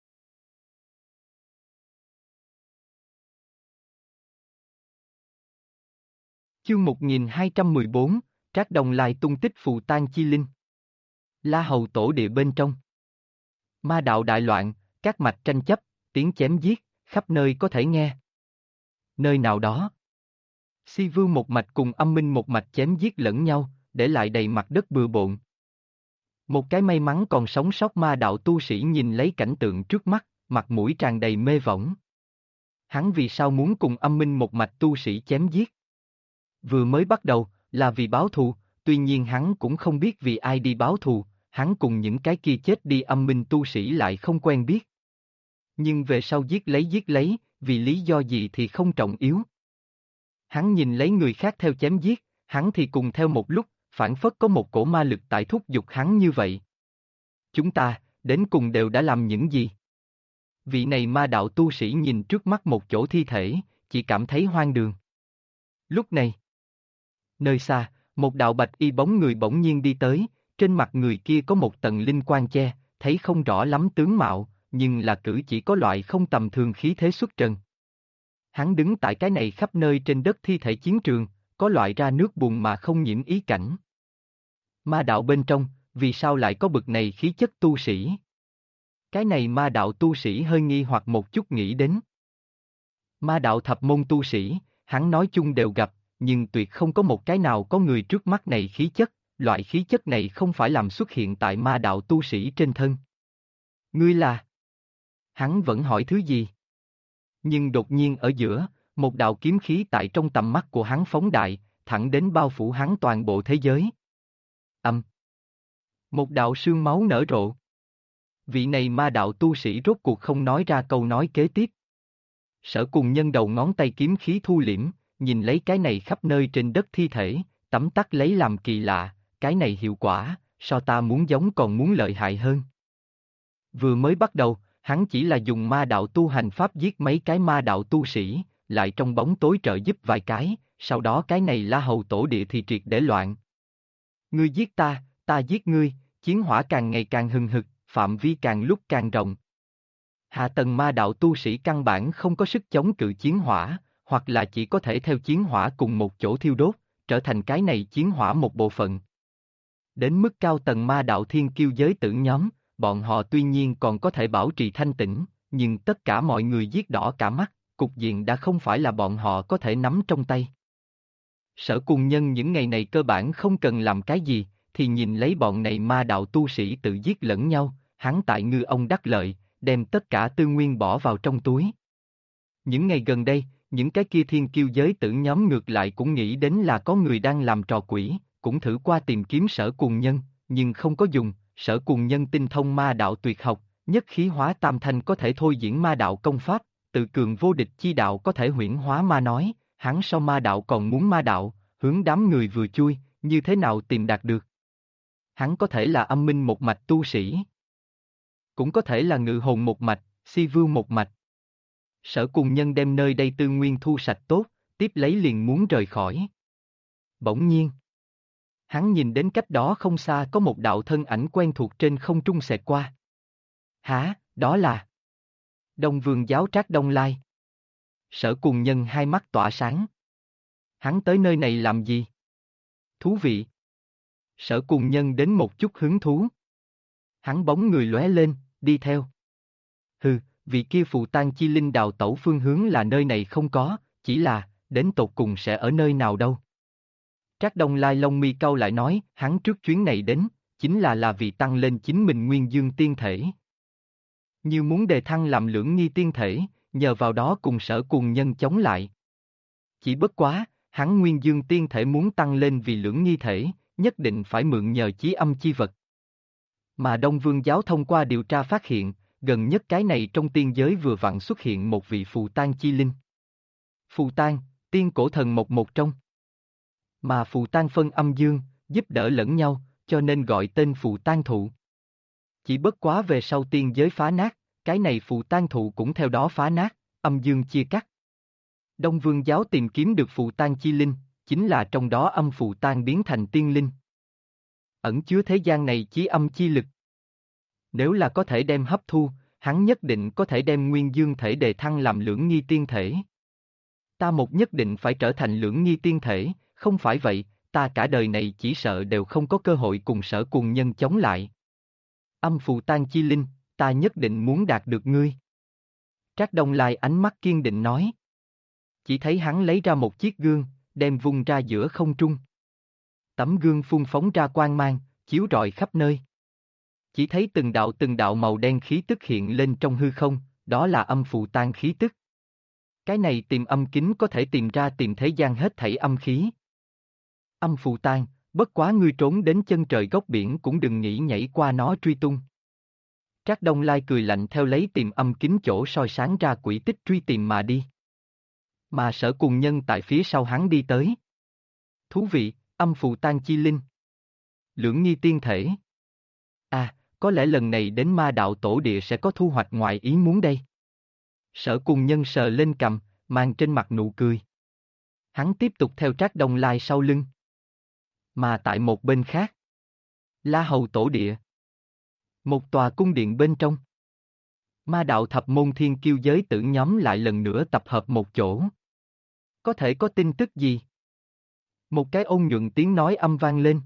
Chương 1214, Trác Đồng Lai tung tích phù tan chi linh. La Hầu tổ địa bên trong. Ma đạo đại loạn, các mạch tranh chấp, tiếng chém giết, khắp nơi có thể nghe. Nơi nào đó, Si Vưu một mạch cùng Âm Minh một mạch chém giết lẫn nhau, để lại đầy mặt đất bừa bộn. Một cái may mắn còn sống sót ma đạo tu sĩ nhìn lấy cảnh tượng trước mắt, mặt mũi tràn đầy mê võng. Hắn vì sao muốn cùng Âm Minh một mạch tu sĩ chém giết? Vừa mới bắt đầu, là vì báo thù, tuy nhiên hắn cũng không biết vì ai đi báo thù, hắn cùng những cái kia chết đi Âm Minh tu sĩ lại không quen biết. Nhưng về sau giết lấy, vì lý do gì thì không trọng yếu. Hắn nhìn lấy người khác theo chém giết, hắn thì cùng theo một lúc, phản phất có một cổ ma lực tại thúc giục hắn như vậy. Chúng ta, đến cùng đều đã làm những gì? Vị này ma đạo tu sĩ nhìn trước mắt một chỗ thi thể, chỉ cảm thấy hoang đường. Lúc này, nơi xa, một đạo bạch y bóng người bỗng nhiên đi tới, trên mặt người kia có một tầng linh quang che, thấy không rõ lắm tướng mạo, nhưng là cử chỉ có loại không tầm thường khí thế xuất trần. Hắn đứng tại cái này khắp nơi trên đất thi thể chiến trường, có loại ra nước bùn mà không nhiễm ý cảnh. Ma đạo bên trong, vì sao lại có bực này khí chất tu sĩ? Cái này ma đạo tu sĩ hơi nghi hoặc một chút nghĩ đến. Ma đạo thập môn tu sĩ, hắn nói chung đều gặp, nhưng tuyệt không có một cái nào có người trước mắt này khí chất, loại khí chất này không phải làm xuất hiện tại ma đạo tu sĩ trên thân. Ngươi là? Hắn vẫn hỏi thứ gì? Nhưng đột nhiên ở giữa, một đạo kiếm khí tại trong tầm mắt của hắn phóng đại, thẳng đến bao phủ hắn toàn bộ thế giới. Một đạo sương máu nở rộ. Vị này ma đạo tu sĩ rốt cuộc không nói ra câu nói kế tiếp. Sở Cùng Nhân đầu ngón tay kiếm khí thu liễm, nhìn lấy cái này khắp nơi trên đất thi thể, tấm tắc lấy làm kỳ lạ, cái này hiệu quả, so ta muốn giống còn muốn lợi hại hơn. Vừa mới bắt đầu, hắn chỉ là dùng ma đạo tu hành pháp giết mấy cái ma đạo tu sĩ, lại trong bóng tối trợ giúp vài cái, sau đó cái này La Hầu tổ địa thì triệt để loạn. Ngươi giết ta, ta giết ngươi, chiến hỏa càng ngày càng hừng hực, phạm vi càng lúc càng rộng. Hạ tầng ma đạo tu sĩ căn bản không có sức chống cự chiến hỏa, hoặc là chỉ có thể theo chiến hỏa cùng một chỗ thiêu đốt, trở thành cái này chiến hỏa một bộ phận. Đến mức cao tầng ma đạo thiên kiêu giới tử nhóm, bọn họ tuy nhiên còn có thể bảo trì thanh tĩnh, nhưng tất cả mọi người giết đỏ cả mắt, cục diện đã không phải là bọn họ có thể nắm trong tay. Sở Cùng Nhân những ngày này cơ bản không cần làm cái gì, thì nhìn lấy bọn này ma đạo tu sĩ tự giết lẫn nhau, hắn tại ngư ông đắc lợi, đem tất cả tư nguyên bỏ vào trong túi. Những ngày gần đây, những cái kia thiên kiêu giới tử nhóm ngược lại cũng nghĩ đến là có người đang làm trò quỷ, cũng thử qua tìm kiếm Sở Cùng Nhân, nhưng không có dùng. Sở Cùng Nhân tinh thông ma đạo tuyệt học, nhất khí hóa tam thanh có thể thôi diễn ma đạo công pháp, tự cường vô địch chi đạo có thể huyễn hóa ma nói, hắn sau ma đạo còn muốn ma đạo, hướng đám người vừa chui, như thế nào tìm đạt được. Hắn có thể là âm minh một mạch tu sĩ. Cũng có thể là ngự hồn một mạch, si vưu một mạch. Sở Cùng Nhân đem nơi đây tư nguyên thu sạch tốt, tiếp lấy liền muốn rời khỏi. Bỗng nhiên, hắn nhìn đến cách đó không xa có một đạo thân ảnh quen thuộc trên không trung xẹt qua. Hả, đó là Đông Vương giáo Trác Đông Lai. Sở Cùng Nhân hai mắt tỏa sáng. Hắn tới nơi này làm gì? Thú vị. Sở Cùng Nhân đến một chút hứng thú. Hắn bóng người lóe lên, đi theo. Hừ, vị kia phù tang chi linh đào tẩu phương hướng là nơi này không có, chỉ là, đến tột cùng sẽ ở nơi nào đâu. Trác Đông Lai lông mi cau lại nói, hắn trước chuyến này đến, chính là vì tăng lên chính mình nguyên dương tiên thể. Như muốn đề thăng làm lưỡng nghi tiên thể, nhờ vào đó cùng Sở Cùng Nhân chống lại. Chỉ bất quá, hắn nguyên dương tiên thể muốn tăng lên vì lưỡng nghi thể, nhất định phải mượn nhờ chí âm chi vật. Mà Đông Vương giáo thông qua điều tra phát hiện, gần nhất cái này trong tiên giới vừa vặn xuất hiện một vị phù tang chi linh. Phù tang, tiên cổ thần một trong. Mà phù tang phân âm dương, giúp đỡ lẫn nhau, cho nên gọi tên phù tang thụ. Chỉ bất quá về sau tiên giới phá nát, cái này phù tang thụ cũng theo đó phá nát, âm dương chia cắt. Đông Vương giáo tìm kiếm được phù tang chi linh, chính là trong đó âm phù tang biến thành tiên linh. Ẩn chứa thế gian này chí âm chi lực. Nếu là có thể đem hấp thu, hắn nhất định có thể đem nguyên dương thể đề thăng làm lưỡng nghi tiên thể. Ta một nhất định phải trở thành lưỡng nghi tiên thể, không phải vậy, ta cả đời này chỉ sợ đều không có cơ hội cùng Sở Cùng Nhân chống lại. Âm phù tang chi linh, ta nhất định muốn đạt được ngươi. Trác Đông Lai ánh mắt kiên định nói. Chỉ thấy hắn lấy ra một chiếc gương, đem vung ra giữa không trung. Tấm gương phun phóng ra quang mang, chiếu rọi khắp nơi. Chỉ thấy từng đạo màu đen khí tức hiện lên trong hư không, đó là âm phù tang khí tức. Cái này tìm âm kính có thể tìm ra tìm thế gian hết thảy âm khí. Âm phù tang, bất quá ngươi trốn đến chân trời góc biển cũng đừng nghĩ nhảy qua nó truy tung. Trác Đông Lai cười lạnh theo lấy tìm âm kính chỗ soi sáng ra quỷ tích truy tìm mà đi. Mà Sở Cùng Nhân tại phía sau hắn đi tới. Thú vị, âm phù tang chi linh. Lưỡng nghi tiên thể. À, có lẽ lần này đến ma đạo tổ địa sẽ có thu hoạch ngoài ý muốn đây. Sở Cùng Nhân sờ lên cằm, mang trên mặt nụ cười. Hắn tiếp tục theo Trác Đông Lai sau lưng. Mà tại một bên khác, La Hầu tổ địa. Một tòa cung điện bên trong. Ma đạo thập môn thiên kiêu giới tử nhóm lại lần nữa tập hợp một chỗ. Có thể có tin tức gì? Một cái ôn nhuận tiếng nói âm vang lên.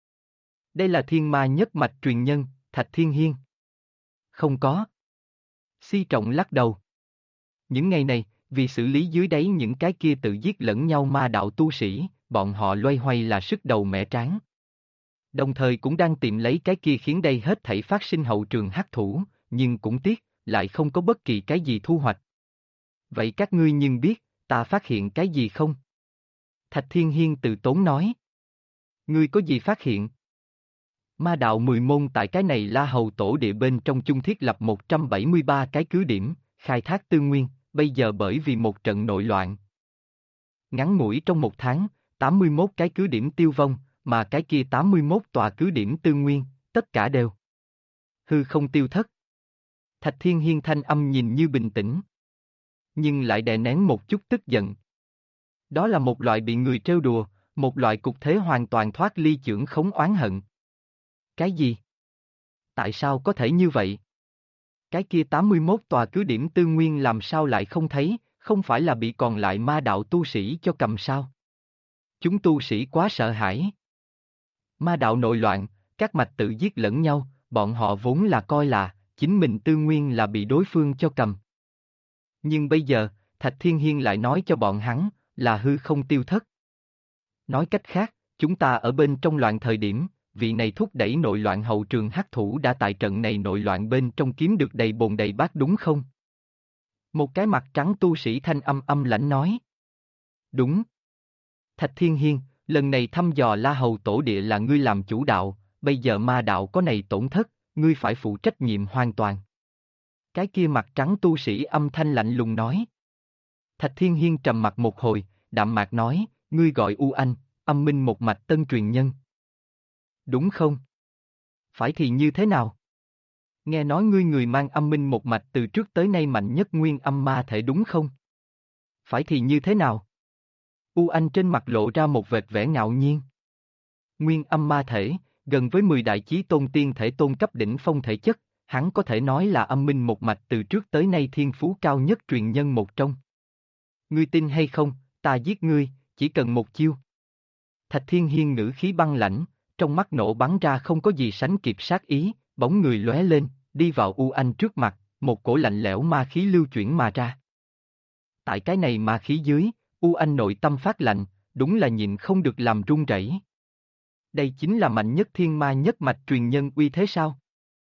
Đây là thiên ma nhất mạch truyền nhân, Thạch Thiên Hiên. Không có. Si Trọng lắc đầu. Những ngày này, vì xử lý dưới đáy những cái kia tự giết lẫn nhau ma đạo tu sĩ, bọn họ loay hoay là sức đầu mẻ trán. Đồng thời cũng đang tìm lấy cái kia khiến đây hết thảy phát sinh hậu trường hắc thủ, nhưng cũng tiếc, lại không có bất kỳ cái gì thu hoạch. Vậy các ngươi nhưng biết, ta phát hiện cái gì không? Thạch Thiên Hiên từ tốn nói. Ngươi có gì phát hiện? Ma đạo 10 môn tại cái này La Hầu tổ địa bên trong chung thiết lập 173 cái cứ điểm, khai thác tư nguyên, bây giờ bởi vì một trận nội loạn. Ngắn ngủi trong một tháng, 81 cái cứ điểm tiêu vong, mà cái kia 81 tòa cứ điểm tư nguyên, tất cả đều hư không tiêu thất. Thạch Thiên Hiên thanh âm nhìn như bình tĩnh, nhưng lại đè nén một chút tức giận. Đó là một loại bị người trêu đùa, một loại cục thế hoàn toàn thoát ly chưởng khống oán hận. Cái gì? Tại sao có thể như vậy? Cái kia 81 tòa cứ điểm tư nguyên làm sao lại không thấy, không phải là bị còn lại ma đạo tu sĩ cho cầm sao? Chúng tu sĩ quá sợ hãi. Ma đạo nội loạn, các mạch tự giết lẫn nhau, bọn họ vốn là coi là, chính mình tư nguyên là bị đối phương cho cầm. Nhưng bây giờ, Thạch Thiên Hiên lại nói cho bọn hắn, là hư không tiêu thất. Nói cách khác, chúng ta ở bên trong loạn thời điểm, vị này thúc đẩy nội loạn hậu trường hắc thủ đã tại trận này nội loạn bên trong kiếm được đầy bồn đầy bát đúng không? Một cái mặt trắng tu sĩ thanh âm lãnh nói. Đúng. Thạch Thiên Hiên, lần này thăm dò La Hầu tổ địa là ngươi làm chủ đạo, bây giờ ma đạo có này tổn thất, ngươi phải phụ trách nhiệm hoàn toàn. Cái kia mặt trắng tu sĩ âm thanh lạnh lùng nói. Thạch Thiên Hiên trầm mặt một hồi, đạm mạc nói, ngươi gọi U Anh, âm minh một mạch tân truyền nhân. Đúng không? Phải thì như thế nào? Nghe nói ngươi người mang âm minh một mạch từ trước tới nay mạnh nhất nguyên âm ma thể đúng không? Phải thì như thế nào? U Anh trên mặt lộ ra một vệt vẻ ngạo nhiên. Nguyên âm ma thể, gần với 10 đại chí tôn tiên thể tôn cấp đỉnh phong thể chất, hắn có thể nói là âm minh một mạch từ trước tới nay thiên phú cao nhất truyền nhân một trong. Ngươi tin hay không, ta giết ngươi, chỉ cần một chiêu. Thạch Thiên Hiên ngữ khí băng lãnh, trong mắt nổ bắn ra không có gì sánh kịp sát ý, bóng người lóe lên, đi vào U Anh trước mặt, một cổ lạnh lẽo ma khí lưu chuyển mà ra. Tại cái này ma khí dưới, U Anh nội tâm phát lạnh, đúng là nhịn không được làm run rẩy. Đây chính là mạnh nhất thiên ma nhất mạch truyền nhân uy thế sao?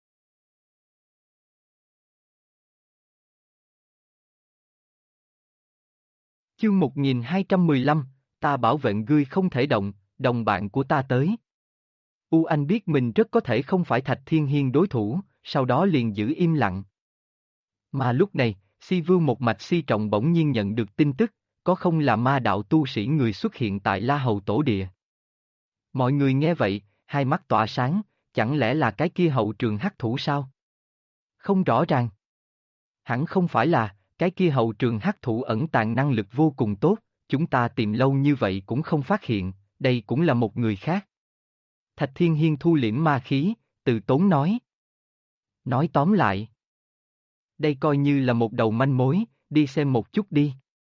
Chương 1215, ta bảo vệ ngươi không thể động, đồng bạn của ta tới. U Anh biết mình rất có thể không phải Thạch Thiên Hiên đối thủ, sau đó liền giữ im lặng. Mà lúc này, Si Vưu một mạch Si Trọng bỗng nhiên nhận được tin tức, có không là ma đạo tu sĩ người xuất hiện tại La Hầu Tổ Địa. Mọi người nghe vậy, hai mắt tỏa sáng, chẳng lẽ là cái kia hậu trường hắc thủ sao? Không rõ ràng. Hẳn không phải là, cái kia hậu trường hắc thủ ẩn tàng năng lực vô cùng tốt, chúng ta tìm lâu như vậy cũng không phát hiện, đây cũng là một người khác. Thạch Thiên Hiên thu liễm ma khí, từ tốn nói. Nói tóm lại. Đây coi như là một đầu manh mối, đi xem một chút đi.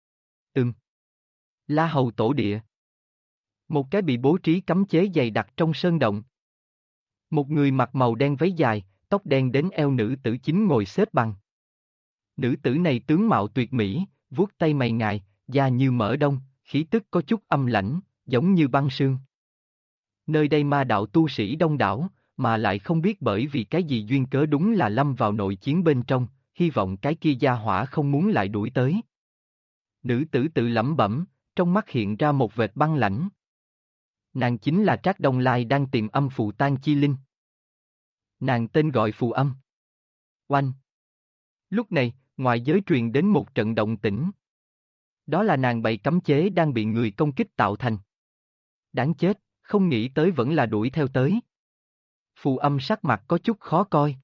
La Hầu Tổ Địa. Một cái bị bố trí cấm chế dày đặc trong sơn động. Một người mặc màu đen váy dài, tóc đen đến eo nữ tử chính ngồi xếp bằng. Nữ tử này tướng mạo tuyệt mỹ, vuốt tay mày ngài, da như mỡ đông, khí tức có chút âm lãnh, giống như băng sương. Nơi đây ma đạo tu sĩ đông đảo, mà lại không biết bởi vì cái gì duyên cớ đúng là lâm vào nội chiến bên trong, hy vọng cái kia gia hỏa không muốn lại đuổi tới. Nữ tử tự lẩm bẩm, trong mắt hiện ra một vệt băng lãnh. Nàng chính là Trác Đông Lai đang tìm âm phù tan chi linh. Nàng tên gọi phù âm. Oanh. Lúc này, ngoài giới truyền đến một trận động tĩnh. Đó là nàng bày cấm chế đang bị người công kích tạo thành. Đáng chết, không nghĩ tới vẫn là đuổi theo tới. Phù âm sắc mặt có chút khó coi.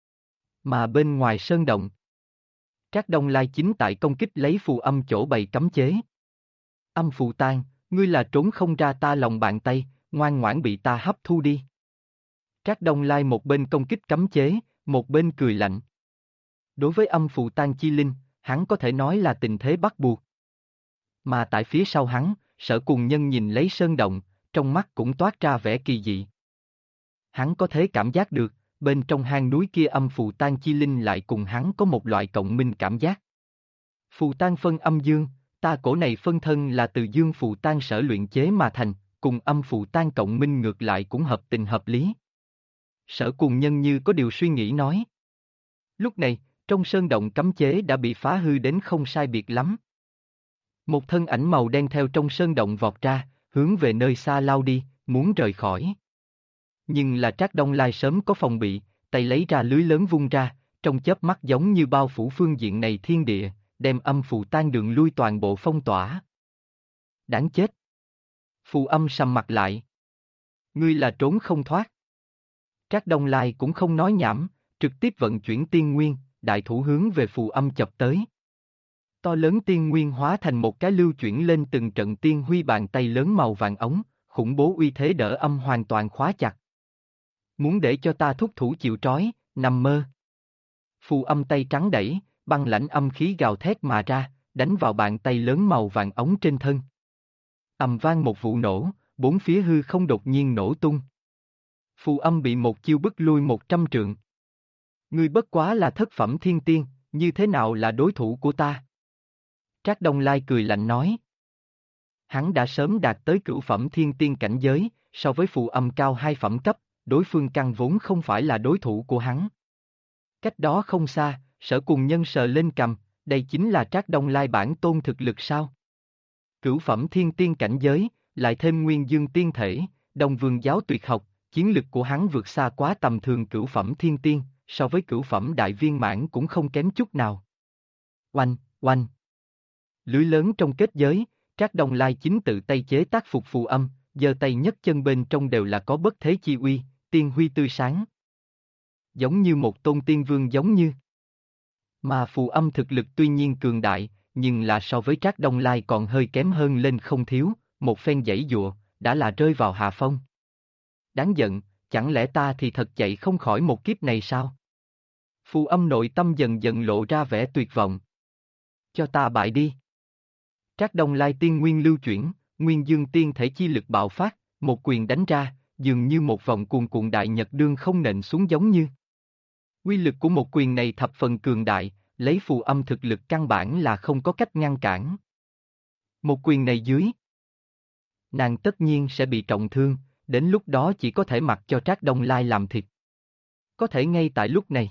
Mà bên ngoài sơn động, Trác Đông Lai chính tại công kích lấy phù âm chỗ bày cấm chế. Âm phù tan, ngươi là trốn không ra ta lòng bàn tay, ngoan ngoãn bị ta hấp thu đi. Trác Đông Lai một bên công kích cấm chế, một bên cười lạnh. Đối với âm phù tan chi linh, hắn có thể nói là tình thế bắt buộc. Mà tại phía sau hắn, Sở Cùng Nhân nhìn lấy sơn động, trong mắt cũng toát ra vẻ kỳ dị. Hắn có thể cảm giác được, bên trong hang núi kia âm phù tan chi linh lại cùng hắn có một loại cộng minh cảm giác. Phù tan phân âm dương, ta cổ này phân thân là từ dương phù tan sở luyện chế mà thành, cùng âm phù tan cộng minh ngược lại cũng hợp tình hợp lý. Sở Cùng Nhân như có điều suy nghĩ nói. Lúc này, trong sơn động cấm chế đã bị phá hư đến không sai biệt lắm. Một thân ảnh màu đen theo trong sơn động vọt ra, hướng về nơi xa lao đi, muốn rời khỏi. Nhưng là Trác Đông Lai sớm có phòng bị, tay lấy ra lưới lớn vung ra, trong chớp mắt giống như bao phủ phương diện này thiên địa, đem âm phù tan đường lui toàn bộ phong tỏa. Đáng chết! Phù âm sầm mặt lại. Ngươi là trốn không thoát. Trác Đông Lai cũng không nói nhảm, trực tiếp vận chuyển tiên nguyên, đại thủ hướng về phù âm chập tới. To lớn tiên nguyên hóa thành một cái lưu chuyển lên từng trận tiên huy bàn tay lớn màu vàng ống, khủng bố uy thế đỡ âm hoàn toàn khóa chặt. Muốn để cho ta thúc thủ chịu trói, nằm mơ. Phù âm tay trắng đẩy, băng lãnh âm khí gào thét mà ra, đánh vào bàn tay lớn màu vàng ống trên thân. Ầm vang một vụ nổ, bốn phía hư không đột nhiên nổ tung. Phù âm bị một chiêu bức lui 100 trượng. Ngươi bất quá là thất phẩm thiên tiên, như thế nào là đối thủ của ta? Trác Đông Lai cười lạnh nói. Hắn đã sớm đạt tới cửu phẩm thiên tiên cảnh giới, so với phù âm cao 2 phẩm cấp, đối phương căn vốn không phải là đối thủ của hắn. Cách đó không xa, Sở Cùng Nhân sờ lên cằm, đây chính là Trác Đông Lai bản tôn thực lực sao? Cửu phẩm thiên tiên cảnh giới, lại thêm nguyên dương tiên thể, Đông Vương giáo tuyệt học, chiến lực của hắn vượt xa quá tầm thường cửu phẩm thiên tiên, so với cửu phẩm đại viên mãn cũng không kém chút nào. Oanh, oanh. Lưới lớn trong kết giới, Trác Đông Lai chính tự tay chế tác phục phù âm, giơ tay nhấc chân bên trong đều là có bất thế chi uy, tiên huy tươi sáng. Giống như một tôn tiên vương giống như. Mà phù âm thực lực tuy nhiên cường đại, nhưng là so với Trác Đông Lai còn hơi kém hơn lên không thiếu, một phen giãy giụa, đã là rơi vào hạ phong. Đáng giận, chẳng lẽ ta thì thật chạy không khỏi một kiếp này sao? Phù âm nội tâm dần dần lộ ra vẻ tuyệt vọng. Cho ta bại đi. Trác Đông Lai tiên nguyên lưu chuyển, nguyên dương tiên thể chi lực bạo phát, một quyền đánh ra, dường như một vòng cuồn cuộn đại nhật đương không nện xuống giống như. Uy lực của một quyền này thập phần cường đại, lấy phù âm thực lực căn bản là không có cách ngăn cản. Một quyền này dưới, nàng tất nhiên sẽ bị trọng thương, đến lúc đó chỉ có thể mặc cho Trác Đông Lai làm thịt. Có thể ngay tại lúc này,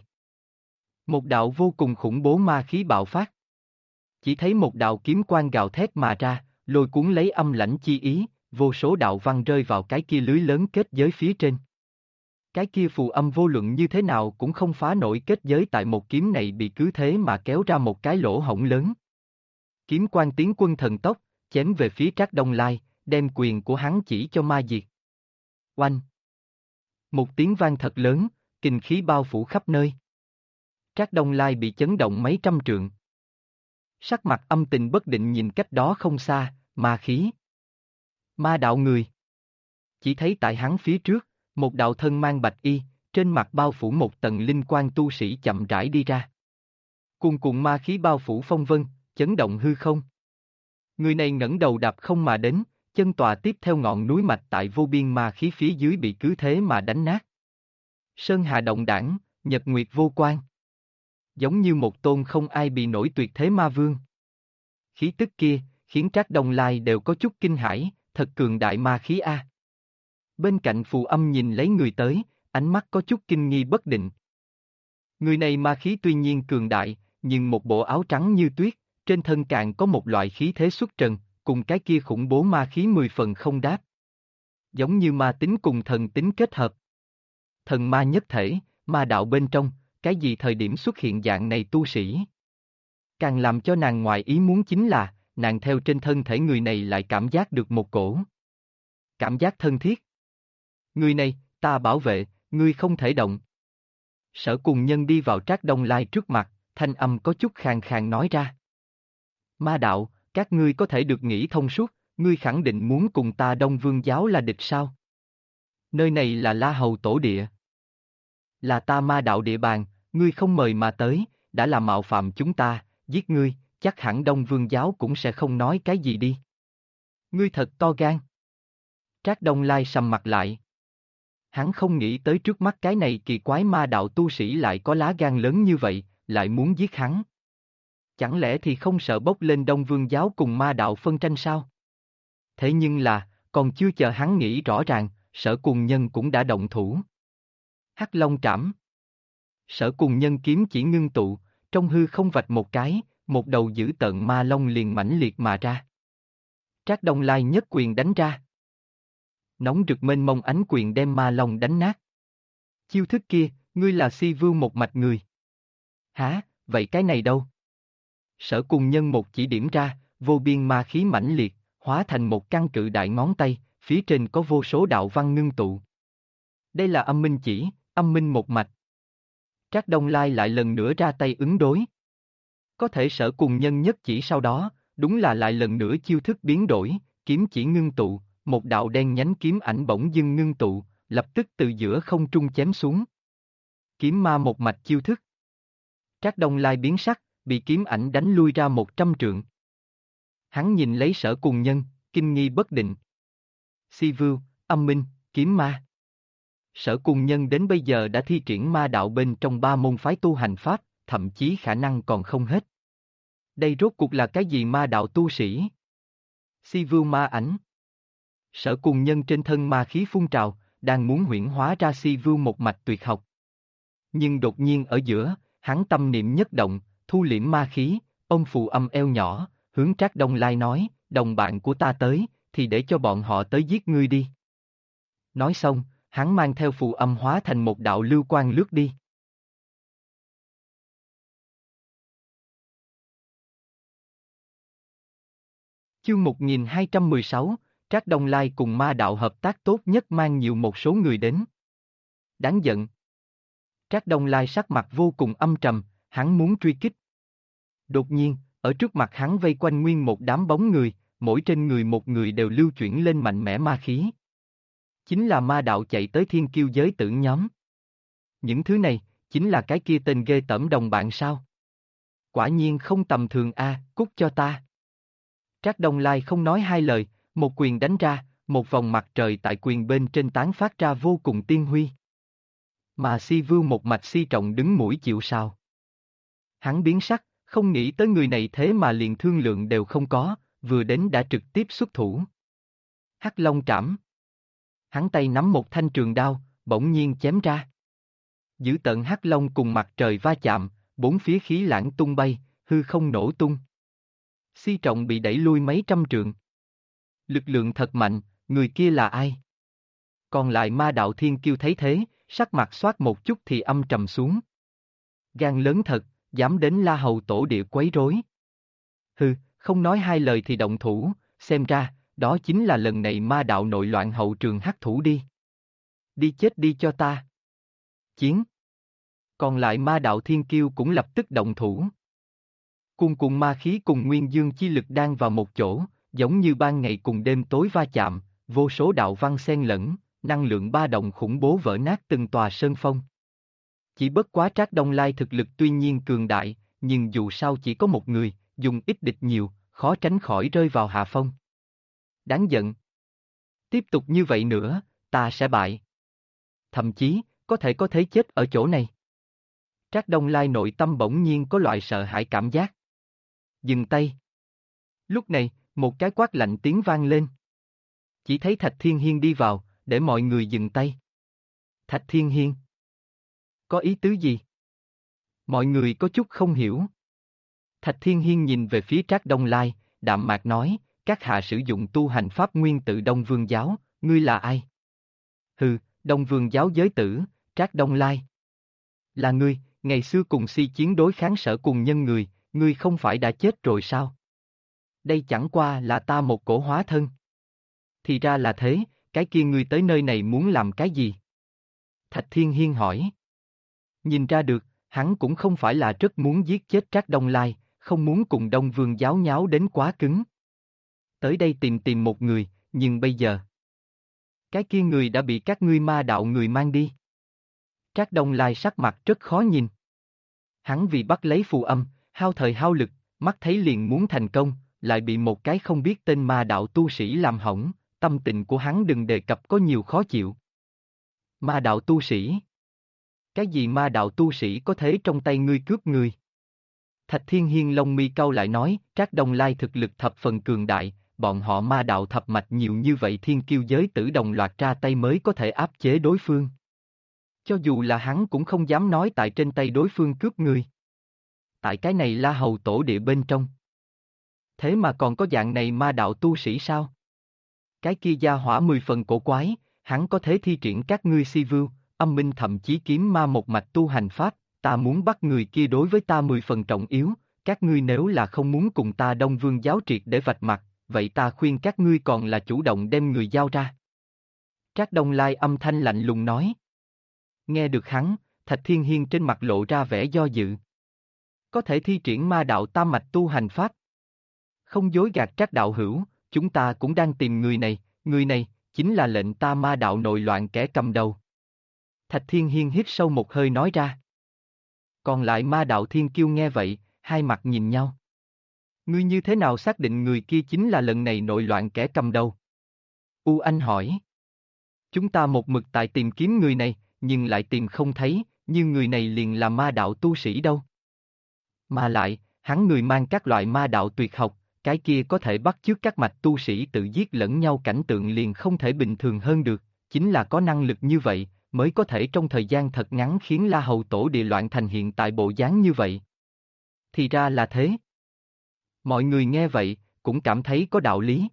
một đạo vô cùng khủng bố ma khí bạo phát. Chỉ thấy một đạo kiếm quang gào thét mà ra, lôi cuốn lấy âm lãnh chi ý, vô số đạo văn rơi vào cái kia lưới lớn kết giới phía trên. Cái kia phù âm vô luận như thế nào cũng không phá nổi kết giới tại một kiếm này bị cứ thế mà kéo ra một cái lỗ hổng lớn. Kiếm quang tiến quân thần tốc, chém về phía Trác Đông Lai, đem quyền của hắn chỉ cho ma diệt. Oanh! Một tiếng vang thật lớn, kình khí bao phủ khắp nơi. Trác Đông Lai bị chấn động mấy trăm trượng. Sắc mặt âm tình bất định nhìn cách đó không xa, ma khí. Ma đạo người. Chỉ thấy tại hắn phía trước, một đạo thân mang bạch y, trên mặt bao phủ một tầng linh quang tu sĩ chậm rãi đi ra. Cuồn cuộn ma khí bao phủ phong vân, chấn động hư không. Người này ngẩng đầu đạp không mà đến, chân tòa tiếp theo ngọn núi mạch tại vô biên ma khí phía dưới bị cứ thế mà đánh nát. Sơn hà động đảng, nhật nguyệt vô quan. Giống như một tôn không ai bị nổi tuyệt thế ma vương. Khí tức kia, khiến Trác Đông Lai đều có chút kinh hãi, thật cường đại ma khí a. Bên cạnh phù âm nhìn lấy người tới, ánh mắt có chút kinh nghi bất định. Người này ma khí tuy nhiên cường đại, nhưng một bộ áo trắng như tuyết, trên thân càng có một loại khí thế xuất trần, cùng cái kia khủng bố ma khí 10 phần không đáp. Giống như ma tính cùng thần tính kết hợp. Thần ma nhất thể, ma đạo bên trong, cái gì thời điểm xuất hiện dạng này tu sĩ. Càng làm cho nàng ngoài ý muốn chính là, nàng theo trên thân thể người này lại cảm giác được một cổ. Cảm giác thân thiết. Người này, ta bảo vệ, ngươi không thể động. Sở Cùng Nhân đi vào Trác Đông Lai trước mặt, thanh âm có chút khàn khàn nói ra. Ma đạo, các ngươi có thể được nghĩ thông suốt, ngươi khẳng định muốn cùng ta Đông Vương giáo là địch sao? Nơi này là La Hầu tổ địa. Là ta ma đạo địa bàn, ngươi không mời mà tới, đã là mạo phạm chúng ta, giết ngươi, chắc hẳn Đông Vương giáo cũng sẽ không nói cái gì đi. Ngươi thật to gan. Trác Đông Lai sầm mặt lại. Hắn không nghĩ tới trước mắt cái này kỳ quái ma đạo tu sĩ lại có lá gan lớn như vậy, lại muốn giết hắn. Chẳng lẽ thì không sợ bốc lên Đông Vương giáo cùng ma đạo phân tranh sao? Thế nhưng là, còn chưa chờ hắn nghĩ rõ ràng, Sở Cùng Nhân cũng đã động thủ. Hắc Long trảm. Sở Cùng Nhân kiếm chỉ ngưng tụ, trong hư không vạch một cái, một đầu dữ tợn ma long liền mãnh liệt mà ra. Trác Đông Lai nhất quyền đánh ra. Nóng rực mênh mông ánh quyền đem ma long đánh nát. Chiêu thức kia, ngươi là Si Vưu một mạch người. Hả, vậy cái này đâu? Sở Cùng Nhân một chỉ điểm ra, vô biên ma khí mãnh liệt, hóa thành một căn cự đại ngón tay, phía trên có vô số đạo văn ngưng tụ. Đây là âm minh chỉ, âm minh một mạch. Trác Đông Lai lại lần nữa ra tay ứng đối. Có thể Sở Cùng Nhân nhất chỉ sau đó, đúng là lại lần nữa chiêu thức biến đổi, kiếm chỉ ngưng tụ, một đạo đen nhánh kiếm ảnh bỗng dưng ngưng tụ, lập tức từ giữa không trung chém xuống. Kiếm ma một mạch chiêu thức. Trác Đông Lai biến sắc, bị kiếm ảnh đánh lui ra 100 trượng. Hắn nhìn lấy Sở Cùng Nhân, kinh nghi bất định. Si Vưu, âm minh, kiếm ma. Sở Cùng Nhân đến bây giờ đã thi triển ma đạo bên trong 3 môn phái tu hành pháp, thậm chí khả năng còn không hết. Đây rốt cuộc là cái gì ma đạo tu sĩ? Si Vưu ma ảnh. Sở Cùng Nhân trên thân ma khí phun trào, đang muốn huyễn hóa ra Si Vưu một mạch tuyệt học. Nhưng đột nhiên ở giữa, hắn tâm niệm nhất động, thu liễm ma khí, ôm phù âm eo nhỏ, hướng Trác Đông Lai nói, đồng bạn của ta tới, thì để cho bọn họ tới giết ngươi đi. Nói xong, hắn mang theo phù âm hóa thành một đạo lưu quang lướt đi. Chương 1216, Trác Đông Lai cùng ma đạo hợp tác tốt nhất mang nhiều một số người đến. Đáng giận. Trác Đông Lai sắc mặt vô cùng âm trầm, hắn muốn truy kích. Đột nhiên, ở trước mặt hắn vây quanh nguyên một đám bóng người, mỗi trên người một người đều lưu chuyển lên mạnh mẽ ma khí. Chính là ma đạo chạy tới thiên kiêu giới tử nhóm. Những thứ này, chính là cái kia tên ghê tởm đồng bạn sao? Quả nhiên không tầm thường a, cút cho ta. Trác Đông Lai không nói hai lời, một quyền đánh ra, một vòng mặt trời tại quyền bên trên tán phát ra vô cùng tiên huy. Mà Si Vưu một mạch Si Trọng đứng mũi chịu sào. Hắn biến sắc, không nghĩ tới người này thế mà liền thương lượng đều không có, vừa đến đã trực tiếp xuất thủ. Hắc Long trảm. Hắn tay nắm một thanh trường đao, bỗng nhiên chém ra. Giữ tận Hắc Long cùng mặt trời va chạm, bốn phía khí lãng tung bay, hư không nổ tung. Si Trọng bị đẩy lui mấy trăm trượng. Lực lượng thật mạnh, người kia là ai? Còn lại ma đạo thiên kiêu thấy thế, sắc mặt xoát một chút thì âm trầm xuống. Gan lớn thật, dám đến La Hầu tổ địa quấy rối. Hừ, không nói hai lời thì động thủ, xem ra, đó chính là lần này ma đạo nội loạn hậu trường hắc thủ đi. Đi chết đi cho ta. Chiến. Còn lại ma đạo thiên kiêu cũng lập tức động thủ. Cuồn cuộn ma khí cùng nguyên dương chi lực đang vào một chỗ, giống như ban ngày cùng đêm tối va chạm, vô số đạo văn xen lẫn, năng lượng ba động khủng bố vỡ nát từng tòa sơn phong. Chỉ bất quá Trác Đông Lai thực lực tuy nhiên cường đại, nhưng dù sao chỉ có một người, dùng ít địch nhiều, khó tránh khỏi rơi vào hạ phong. Đáng giận. Tiếp tục như vậy nữa, ta sẽ bại. Thậm chí, có thể có thế chết ở chỗ này. Trác Đông Lai nội tâm bỗng nhiên có loại sợ hãi cảm giác. Dừng tay. Lúc này, một cái quát lạnh tiếng vang lên. Chỉ thấy Thạch Thiên Hiên đi vào, để mọi người dừng tay. Thạch Thiên Hiên. Có ý tứ gì? Mọi người có chút không hiểu. Thạch Thiên Hiên nhìn về phía Trác Đông Lai, đạm mạc nói, các hạ sử dụng tu hành pháp nguyên tự Đông Vương giáo, ngươi là ai? Hừ, Đông Vương giáo giới tử, Trác Đông Lai. Là ngươi, ngày xưa cùng Si chiến đối kháng Sở cùng nhân người, ngươi không phải đã chết rồi sao? Đây chẳng qua là ta một cổ hóa thân. Thì ra là thế, cái kia ngươi tới nơi này muốn làm cái gì? Thạch Thiên Hiên hỏi. Nhìn ra được, hắn cũng không phải là rất muốn giết chết Trác Đông Lai, không muốn cùng Đông Vương giáo nháo đến quá cứng. Tới đây tìm một người, nhưng bây giờ... Cái kia người đã bị các ngươi ma đạo người mang đi. Trác Đông Lai sắc mặt rất khó nhìn. Hắn vì bắt lấy phù âm, hao thời hao lực, mắt thấy liền muốn thành công, lại bị một cái không biết tên ma đạo tu sĩ làm hỏng, tâm tình của hắn đừng đề cập có nhiều khó chịu. Ma đạo tu sĩ? Cái gì ma đạo tu sĩ có thế trong tay ngươi cướp người? Thạch Thiên Hiên lông mi cau lại nói, Trác Đông Lai thực lực thập phần cường đại, bọn họ ma đạo thập mạch nhiều như vậy thiên kiêu giới tử đồng loạt ra tay mới có thể áp chế đối phương. Cho dù là hắn cũng không dám nói tại trên tay đối phương cướp người. Tại cái này La Hầu tổ địa bên trong. Thế mà còn có dạng này ma đạo tu sĩ sao? Cái kia gia hỏa 10 phần cổ quái, hắn có thể thi triển các ngươi Si Vưu, Âm Minh thậm chí kiếm ma một mạch tu hành pháp, ta muốn bắt người kia đối với ta 10 phần trọng yếu, các ngươi nếu là không muốn cùng ta Đông Vương giáo triệt để vạch mặt, vậy ta khuyên các ngươi còn là chủ động đem người giao ra. Trác Đông Lai âm thanh lạnh lùng nói. Nghe được hắn, Thạch Thiên Hiên trên mặt lộ ra vẻ do dự. Có thể thi triển ma đạo tam mạch tu hành pháp. Không dối gạt Trác đạo hữu, chúng ta cũng đang tìm người này, chính là lệnh ta ma đạo nội loạn kẻ cầm đầu. Thạch Thiên Hiên hít sâu một hơi nói ra. Còn lại ma đạo thiên kiêu nghe vậy, hai mặt nhìn nhau. Ngươi như thế nào xác định người kia chính là lần này nội loạn kẻ cầm đầu? U Anh hỏi. Chúng ta một mực tại tìm kiếm người này, nhưng lại tìm không thấy, như người này liền là ma đạo tu sĩ đâu. Mà lại, hắn người mang các loại ma đạo tuyệt học, cái kia có thể bắt chước các mạch tu sĩ tự giết lẫn nhau cảnh tượng liền không thể bình thường hơn được, chính là có năng lực như vậy, mới có thể trong thời gian thật ngắn khiến La Hầu tổ địa loạn thành hiện tại bộ dáng như vậy. Thì ra là thế. Mọi người nghe vậy, cũng cảm thấy có đạo lý.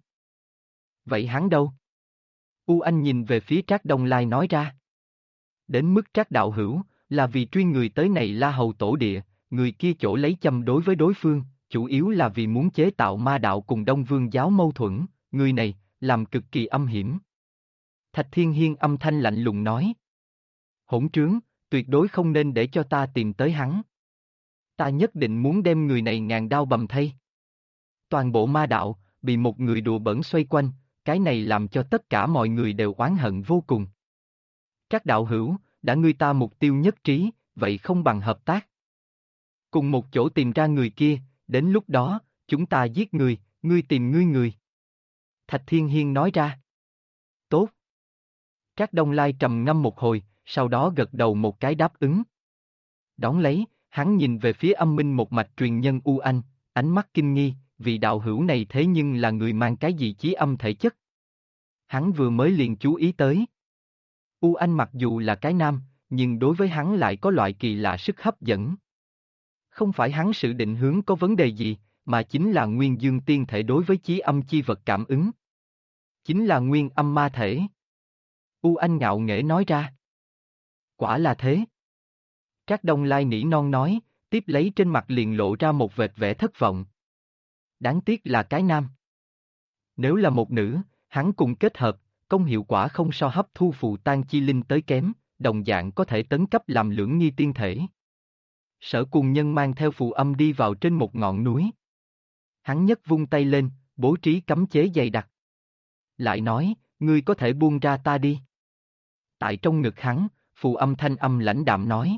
Vậy hắn đâu? U Anh nhìn về phía Trác Đông Lai nói ra. Đến mức Trác đạo hữu, là vì truy người tới này La Hầu tổ địa, người kia chỗ lấy châm đối với đối phương, chủ yếu là vì muốn chế tạo ma đạo cùng Đông Vương giáo mâu thuẫn, người này, làm cực kỳ âm hiểm. Thạch Thiên Hiên âm thanh lạnh lùng nói. Hỗn trướng, tuyệt đối không nên để cho ta tìm tới hắn. Ta nhất định muốn đem người này ngàn đao bầm thây. Toàn bộ ma đạo, bị một người đùa bỡn xoay quanh, cái này làm cho tất cả mọi người đều oán hận vô cùng. Các đạo hữu, đã ngươi ta mục tiêu nhất trí, vậy không bằng hợp tác. Cùng một chỗ tìm ra người kia, đến lúc đó, chúng ta giết người, ngươi tìm người. Thạch Thiên Hiên nói ra. Tốt. Trác Đông Lai trầm ngâm một hồi, sau đó gật đầu một cái đáp ứng. Đón lấy, hắn nhìn về phía Âm Minh một mạch truyền nhân U Anh, ánh mắt kinh nghi, vì đạo hữu này thế nhưng là người mang cái gì chí âm thể chất. Hắn vừa mới liền chú ý tới. U Anh mặc dù là cái nam, nhưng đối với hắn lại có loại kỳ lạ sức hấp dẫn. Không phải hắn sự định hướng có vấn đề gì, mà chính là nguyên dương tiên thể đối với chí âm chi vật cảm ứng. Chính là nguyên âm ma thể. U Anh ngạo nghễ nói ra. Quả là thế. Trác Đông Lai nỉ non nói, tiếp lấy trên mặt liền lộ ra một vệt vẻ thất vọng. Đáng tiếc là cái nam. Nếu là một nữ, hắn cùng kết hợp, công hiệu quả không so hấp thu phù tan chi linh tới kém, đồng dạng có thể tấn cấp làm lưỡng nghi tiên thể. Sở Cùng Nhân mang theo phù âm đi vào trên một ngọn núi. Hắn nhấc vung tay lên, bố trí cấm chế dày đặc. Lại nói, ngươi có thể buông ra ta đi. Tại trong ngực hắn, phù âm thanh âm lãnh đạm nói.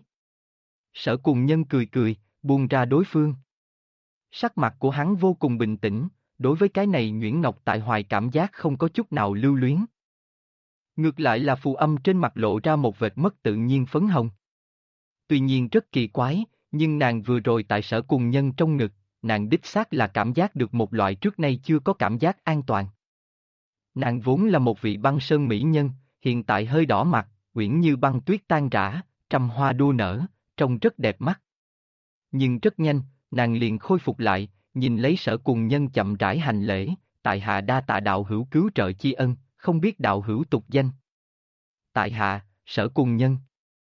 Sở Cùng Nhân cười cười, buông ra đối phương. Sắc mặt của hắn vô cùng bình tĩnh, đối với cái này nhuyễn ngọc tại hoài cảm giác không có chút nào lưu luyến. Ngược lại là phù âm trên mặt lộ ra một vệt mất tự nhiên phấn hồng. Tuy nhiên rất kỳ quái, nhưng nàng vừa rồi tại Sở Cùng Nhân trong ngực, nàng đích xác là cảm giác được một loại trước nay chưa có cảm giác an toàn. Nàng vốn là một vị băng sơn mỹ nhân, hiện tại hơi đỏ mặt, uyển như băng tuyết tan rã, trăm hoa đua nở, trông rất đẹp mắt. Nhưng rất nhanh, nàng liền khôi phục lại, nhìn lấy Sở Cùng Nhân chậm rãi hành lễ, tại hạ đa tạ đạo hữu cứu trợ chi ân, không biết đạo hữu tục danh. Tại hạ, Sở Cùng Nhân.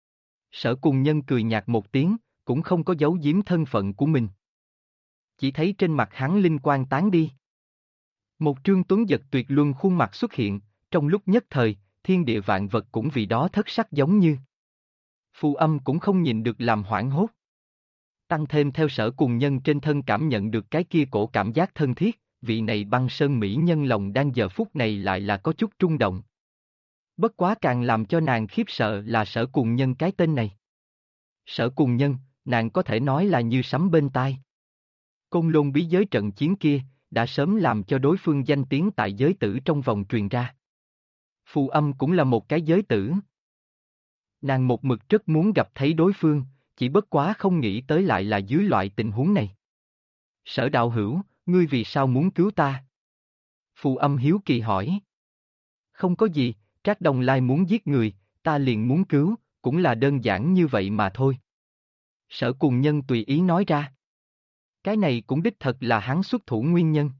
Sở Cùng Nhân cười nhạt một tiếng, cũng không có giấu giếm thân phận của mình. Chỉ thấy trên mặt hắn linh quang tán đi. Một trương tuấn giật tuyệt luân khuôn mặt xuất hiện, trong lúc nhất thời, thiên địa vạn vật cũng vì đó thất sắc giống như. Phù âm cũng không nhìn được làm hoảng hốt. Tăng thêm theo Sở Cùng Nhân trên thân cảm nhận được cái kia cổ cảm giác thân thiết, vị này băng sơn mỹ nhân lòng đang giờ phút này lại là có chút trung động. Bất quá càng làm cho nàng khiếp sợ là Sở Cùng Nhân cái tên này. Sở Cùng Nhân, nàng có thể nói là như sấm bên tai. Côn Lôn bí giới trận chiến kia, đã sớm làm cho đối phương danh tiếng tại giới tử trong vòng truyền ra. Phù âm cũng là một cái giới tử. Nàng một mực rất muốn gặp thấy đối phương, chỉ bất quá không nghĩ tới lại là dưới loại tình huống này. Sở đạo hữu, ngươi vì sao muốn cứu ta? Phù âm hiếu kỳ hỏi. Không có gì, Trác Đông Lai muốn giết người, ta liền muốn cứu, cũng là đơn giản như vậy mà thôi. Sở Cùng Nhân tùy ý nói ra. Cái này cũng đích thật là hắn xuất thủ nguyên nhân.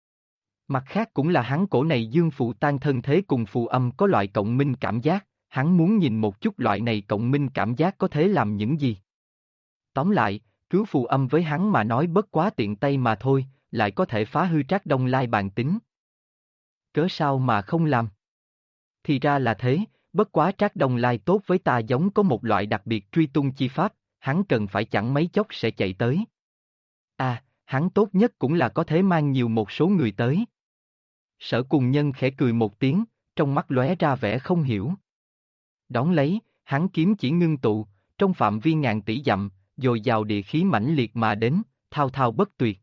Mặt khác cũng là hắn cổ này dương phụ tan thân thế cùng phù âm có loại cộng minh cảm giác, hắn muốn nhìn một chút loại này cộng minh cảm giác có thể làm những gì. Tóm lại, cứu phù âm với hắn mà nói bất quá tiện tay mà thôi, lại có thể phá hư Trác Đông Lai bàn tính. Cớ sao mà không làm? Thì ra là thế, bất quá Trác Đông Lai tốt với ta giống có một loại đặc biệt truy tung chi pháp, hắn cần phải chẳng mấy chốc sẽ chạy tới. À, hắn tốt nhất cũng là có thể mang nhiều một số người tới. Sở Cùng Nhân khẽ cười một tiếng, trong mắt lóe ra vẻ không hiểu. Đón lấy, hắn kiếm chỉ ngưng tụ, trong phạm vi ngàn tỷ dặm, dồi dào địa khí mãnh liệt mà đến, thao thao bất tuyệt.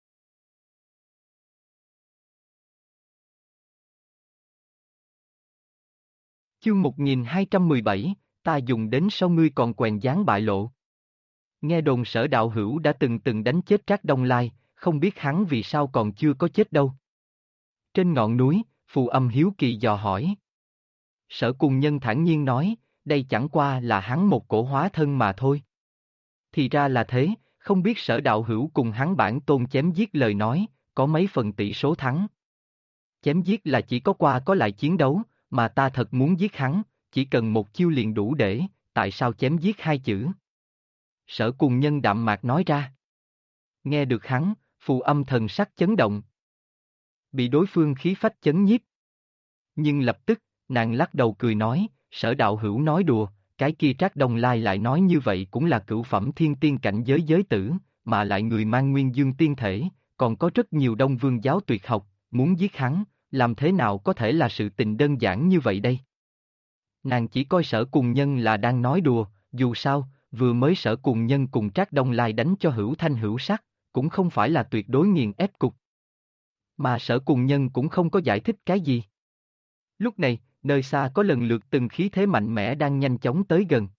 Chương 1217, ta dùng đến sau ngươi còn quèn dáng bại lộ. Nghe đồn Sở đạo hữu đã từng đánh chết Trác Đông Lai, không biết hắn vì sao còn chưa có chết đâu. Trên ngọn núi, phù âm hiếu kỳ dò hỏi. Sở Cùng Nhân thản nhiên nói, đây chẳng qua là hắn một cổ hóa thân mà thôi. Thì ra là thế, không biết Sở đạo hữu cùng hắn bản tôn chém giết lời nói, có mấy phần tỷ số thắng. Chém giết là chỉ có qua có lại chiến đấu, mà ta thật muốn giết hắn, chỉ cần một chiêu liền đủ để, tại sao chém giết hai chữ? Sở Cùng Nhân đạm mạc nói ra. Nghe được hắn, Phù Âm thần sắc chấn động. Bị đối phương khí phách chấn nhiếp. Nhưng lập tức, nàng lắc đầu cười nói, Sở đạo hữu nói đùa, cái kia Trác Đông Lai lại nói như vậy cũng là cửu phẩm thiên tiên cảnh giới giới tử, mà lại người mang nguyên dương tiên thể, còn có rất nhiều Đông Vương giáo tuyệt học, muốn giết hắn, làm thế nào có thể là sự tình đơn giản như vậy đây? Nàng chỉ coi Sở Cùng Nhân là đang nói đùa, dù sao, vừa mới Sở Cùng Nhân cùng Trác Đông Lai đánh cho hữu thanh hữu sắc, cũng không phải là tuyệt đối nghiền ép cục. Mà Sở Cùng Nhân cũng không có giải thích cái gì. Lúc này, nơi xa có lần lượt từng khí thế mạnh mẽ đang nhanh chóng tới gần.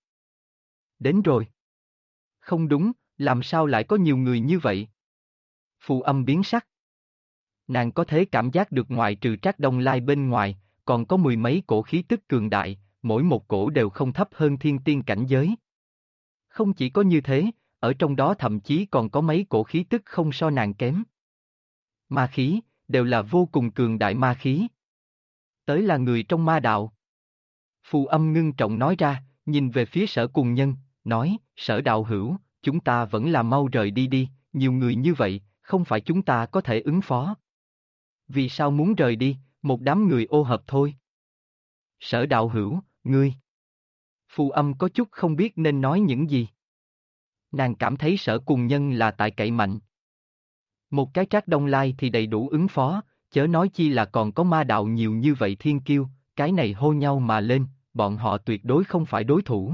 Đến rồi. Không đúng, làm sao lại có nhiều người như vậy? Phù Âm biến sắc. Nàng có thể cảm giác được ngoại trừ Trác Đông Lai bên ngoài, còn có mười mấy cổ khí tức cường đại, mỗi một cổ đều không thấp hơn thiên tiên cảnh giới. Không chỉ có như thế, ở trong đó thậm chí còn có mấy cổ khí tức không so nàng kém. Ma khí, đều là vô cùng cường đại ma khí. Tới là người trong ma đạo. Phù Âm ngưng trọng nói ra, nhìn về phía Sở Cùng Nhân, nói, Sở đạo hữu, chúng ta vẫn là mau rời đi đi, nhiều người như vậy, không phải chúng ta có thể ứng phó. Vì sao muốn rời đi, một đám người ô hợp thôi. Sở đạo hữu, ngươi. Phù Âm có chút không biết nên nói những gì. Nàng cảm thấy Sở Cùng Nhân là tại cậy mạnh. Một cái Trác Đông Lai thì đầy đủ ứng phó, chớ nói chi là còn có ma đạo nhiều như vậy thiên kiêu, cái này hô nhau mà lên, bọn họ tuyệt đối không phải đối thủ.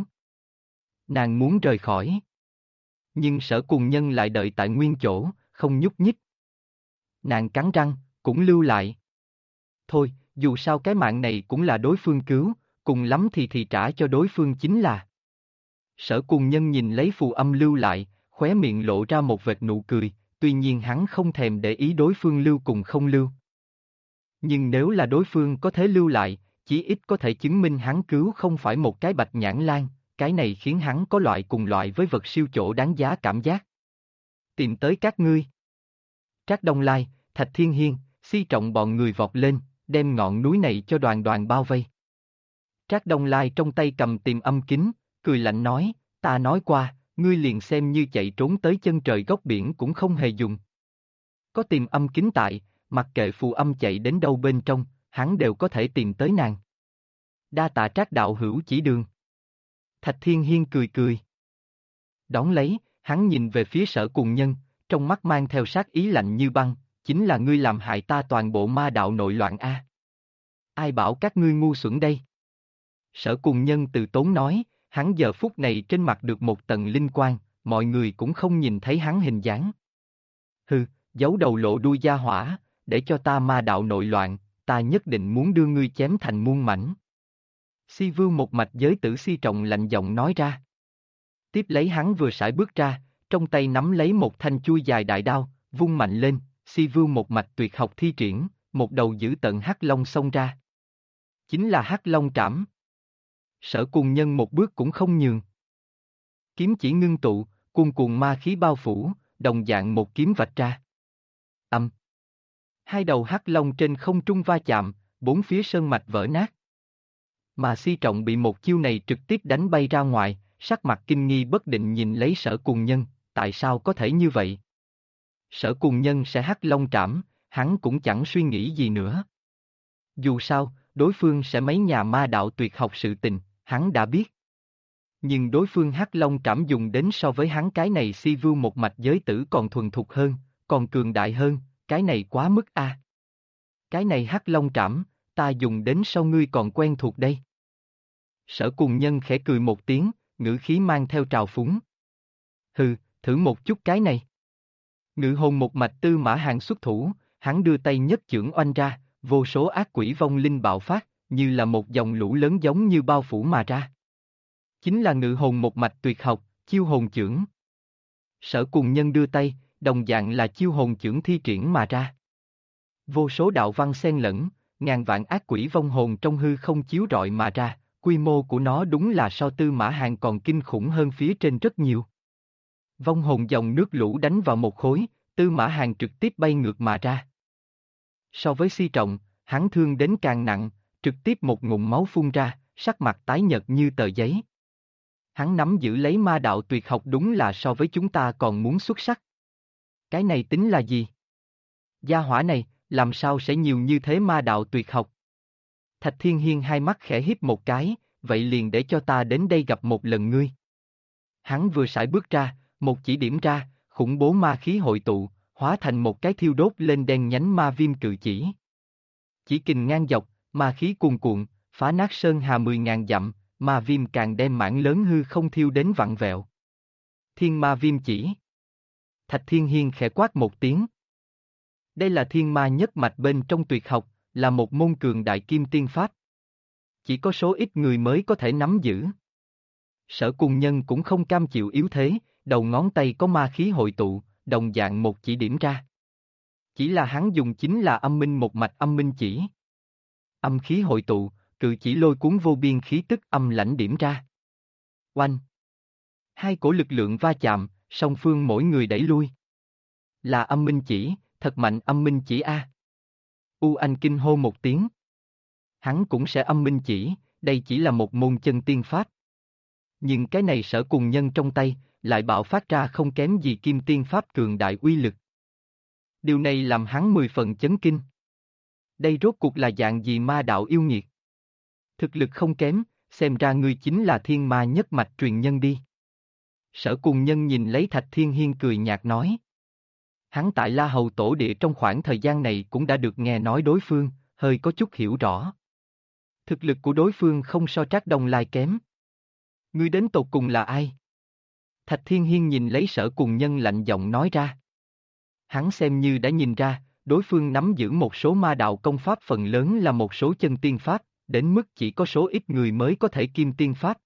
Nàng muốn rời khỏi. Nhưng Sở Cùng Nhân lại đợi tại nguyên chỗ, không nhúc nhích. Nàng cắn răng, cũng lưu lại. Thôi, dù sao cái mạng này cũng là đối phương cứu, cùng lắm thì trả cho đối phương chính là. Sở Cùng Nhân nhìn lấy Phù Âm lưu lại, khóe miệng lộ ra một vệt nụ cười, tuy nhiên hắn không thèm để ý đối phương lưu cùng không lưu. Nhưng nếu là đối phương có thể lưu lại, chí ít có thể chứng minh hắn cứu không phải một cái bạch nhãn lang, cái này khiến hắn có loại cùng loại với vật siêu chỗ đáng giá cảm giác. Tìm tới các ngươi. Trác Đông Lai, Thạch Thiên Hiên, Si Trọng bọn người vọt lên, đem ngọn núi này cho đoàn đoàn bao vây. Trác Đông Lai trong tay cầm Tiềm Âm kính, cười lạnh nói, ta nói qua, ngươi liền xem như chạy trốn tới chân trời góc biển cũng không hề dùng. Có Tiềm Âm kính tại, mặc kệ Phù Âm chạy đến đâu bên trong, hắn đều có thể tìm tới nàng. Đa tạ Trác đạo hữu chỉ đường. Thạch Thiên Hiên cười cười. Đón lấy, hắn nhìn về phía Sở Cùng Nhân, trong mắt mang theo sát ý lạnh như băng, chính là ngươi làm hại ta toàn bộ ma đạo nội loạn a. Ai bảo các ngươi ngu xuẩn đây? Sở Cùng Nhân từ tốn nói, hắn giờ phút này trên mặt được một tầng linh quang, mọi người cũng không nhìn thấy hắn hình dáng. Hừ, giấu đầu lộ đuôi gia hỏa, để cho ta ma đạo nội loạn, ta nhất định muốn đưa ngươi chém thành muôn mảnh. Si Vương một mạch giới tử Si Trọng lạnh giọng nói ra. Tiếp lấy hắn vừa sải bước ra, trong tay nắm lấy một thanh chuôi dài đại đao, vung mạnh lên, Si Vương một mạch tuyệt học thi triển, một đầu giữ tận hắc long xông ra. Chính là hắc long trảm. Sở Cùng Nhân một bước cũng không nhường. Kiếm chỉ ngưng tụ, cuồn cuộn ma khí bao phủ, đồng dạng một kiếm vạch ra. Âm. Hai đầu hắc long trên không trung va chạm, bốn phía sơn mạch vỡ nát. Mà Si Trọng bị một chiêu này trực tiếp đánh bay ra ngoài, sắc mặt kinh nghi bất định nhìn lấy Sở Cùng Nhân, tại sao có thể như vậy? Sở Cùng Nhân sẽ hắc long trảm, hắn cũng chẳng suy nghĩ gì nữa. Dù sao, đối phương sẽ mấy nhà ma đạo tuyệt học sự tình, hắn đã biết. Nhưng đối phương hắc long trảm dùng đến so với hắn cái này Si Vương một mạch giới tử còn thuần thục hơn, còn cường đại hơn, cái này quá mức a. Cái này hắc long trảm, ta dùng đến sau ngươi còn quen thuộc đây. Sở Cùng Nhân khẽ cười một tiếng, ngữ khí mang theo trào phúng. Hừ, thử một chút cái này. Ngự hồn một mạch Tư Mã Hàng xuất thủ, hắn đưa tay nhất chưởng oanh ra, vô số ác quỷ vong linh bạo phát, như là một dòng lũ lớn giống như bao phủ mà ra. Chính là ngự hồn một mạch tuyệt học, chiêu hồn chưởng. Sở Cùng Nhân đưa tay, đồng dạng là chiêu hồn chưởng thi triển mà ra. Vô số đạo văn xen lẫn, ngàn vạn ác quỷ vong hồn trong hư không chiếu rọi mà ra, quy mô của nó đúng là so Tư Mã Hàng còn kinh khủng hơn phía trên rất nhiều. Vong hồn dòng nước lũ đánh vào một khối, Tư Mã Hàng trực tiếp bay ngược mà ra. So với Si Trọng, hắn thương đến càng nặng, trực tiếp một ngụm máu phun ra, sắc mặt tái nhợt như tờ giấy. Hắn nắm giữ lấy ma đạo tuyệt học đúng là so với chúng ta còn muốn xuất sắc. Cái này tính là gì? Gia hỏa này, làm sao sẽ nhiều như thế ma đạo tuyệt học? Thạch Thiên Hiên hai mắt khẽ híp một cái, vậy liền để cho ta đến đây gặp một lần ngươi. Hắn vừa sải bước ra, một chỉ điểm ra, khủng bố ma khí hội tụ, hóa thành một cái thiêu đốt lên đen nhánh ma viêm cự chỉ. Chỉ kình ngang dọc, ma khí cuồn cuộn, phá nát sơn hà 10.000 dặm, ma viêm càng đem mảng lớn hư không thiêu đến vặn vẹo. Thiên ma viêm chỉ. Thạch Thiên Hiên khẽ quát một tiếng. Đây là thiên ma nhất mạch bên trong tuyệt học, là một môn cường đại kim tiên pháp. Chỉ có số ít người mới có thể nắm giữ. Sở Cùng Nhân cũng không cam chịu yếu thế, đầu ngón tay có ma khí hội tụ, đồng dạng một chỉ điểm ra. Chỉ là hắn dùng chính là âm minh một mạch âm minh chỉ. Âm khí hội tụ, cự chỉ lôi cuốn vô biên khí tức âm lãnh điểm ra. Oanh! Hai cổ lực lượng va chạm, song phương mỗi người đẩy lui. Là âm minh chỉ, thật mạnh âm minh chỉ a. U Anh kinh hô một tiếng. Hắn cũng sẽ âm minh chỉ, đây chỉ là một môn chân tiên pháp. Nhưng cái này Sở Cùng Nhân trong tay, lại bạo phát ra không kém gì kim tiên pháp cường đại uy lực. Điều này làm hắn 10 phần chấn kinh. Đây rốt cuộc là dạng gì ma đạo yêu nghiệt? Thực lực không kém, xem ra ngươi chính là thiên ma nhất mạch truyền nhân đi. Sở Cùng Nhân nhìn lấy Thạch Thiên Hiên cười nhạt nói. Hắn tại La Hầu Tổ Địa trong khoảng thời gian này cũng đã được nghe nói đối phương, hơi có chút hiểu rõ. Thực lực của đối phương không so Trác Đông Lai kém. Ngươi đến tột cùng là ai? Thạch Thiên Hiên nhìn lấy Sở Cùng Nhân lạnh giọng nói ra. Hắn xem như đã nhìn ra, đối phương nắm giữ một số ma đạo công pháp phần lớn là một số chân tiên pháp, đến mức chỉ có số ít người mới có thể kim tiên pháp.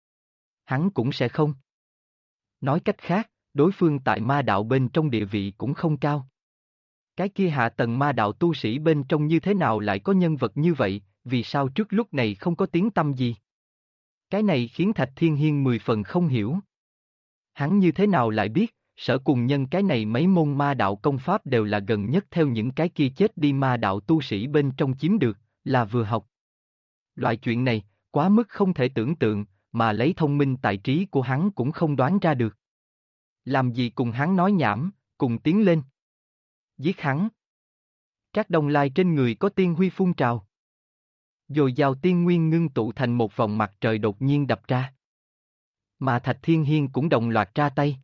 Hắn cũng sẽ không. Nói cách khác, đối phương tại ma đạo bên trong địa vị cũng không cao. Cái kia hạ tầng ma đạo tu sĩ bên trong như thế nào lại có nhân vật như vậy, vì sao trước lúc này không có tiếng tăm gì? Cái này khiến Thạch Thiên Hiên 10 phần không hiểu. Hắn như thế nào lại biết, Sở Cùng Nhân cái này mấy môn ma đạo công pháp đều là gần nhất theo những cái kia chết đi ma đạo tu sĩ bên trong chiếm được, là vừa học. Loại chuyện này, quá mức không thể tưởng tượng, mà lấy thông minh tài trí của hắn cũng không đoán ra được. Làm gì cùng hắn nói nhảm, cùng tiến lên. Giết hắn. Trác Đông Lai trên người có tiên huy phun trào. Dồi dào tiên nguyên ngưng tụ thành một vòng mặt trời đột nhiên đập ra. Mà Thạch Thiên Hiên cũng đồng loạt ra tay.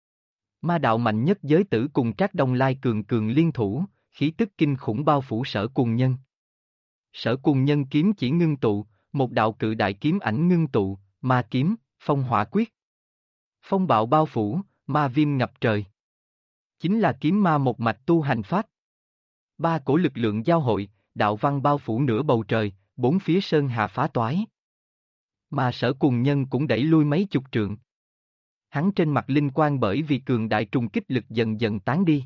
Ma đạo mạnh nhất giới tử cùng Trác Đông Lai cường cường liên thủ, khí tức kinh khủng bao phủ Sở Cùng Nhân. Sở Cùng Nhân kiếm chỉ ngưng tụ, một đạo cự đại kiếm ảnh ngưng tụ, ma kiếm, phong hỏa quyết. Phong bạo bao phủ, ma viêm ngập trời. Chính là kiếm ma một mạch tu hành pháp. Ba cổ lực lượng giao hội, đạo văn bao phủ nửa bầu trời, bốn phía sơn hà phá toái. Mà Sở Cùng Nhân cũng đẩy lui mấy chục trượng. Hắn trên mặt linh quang bởi vì cường đại trùng kích lực dần dần tán đi.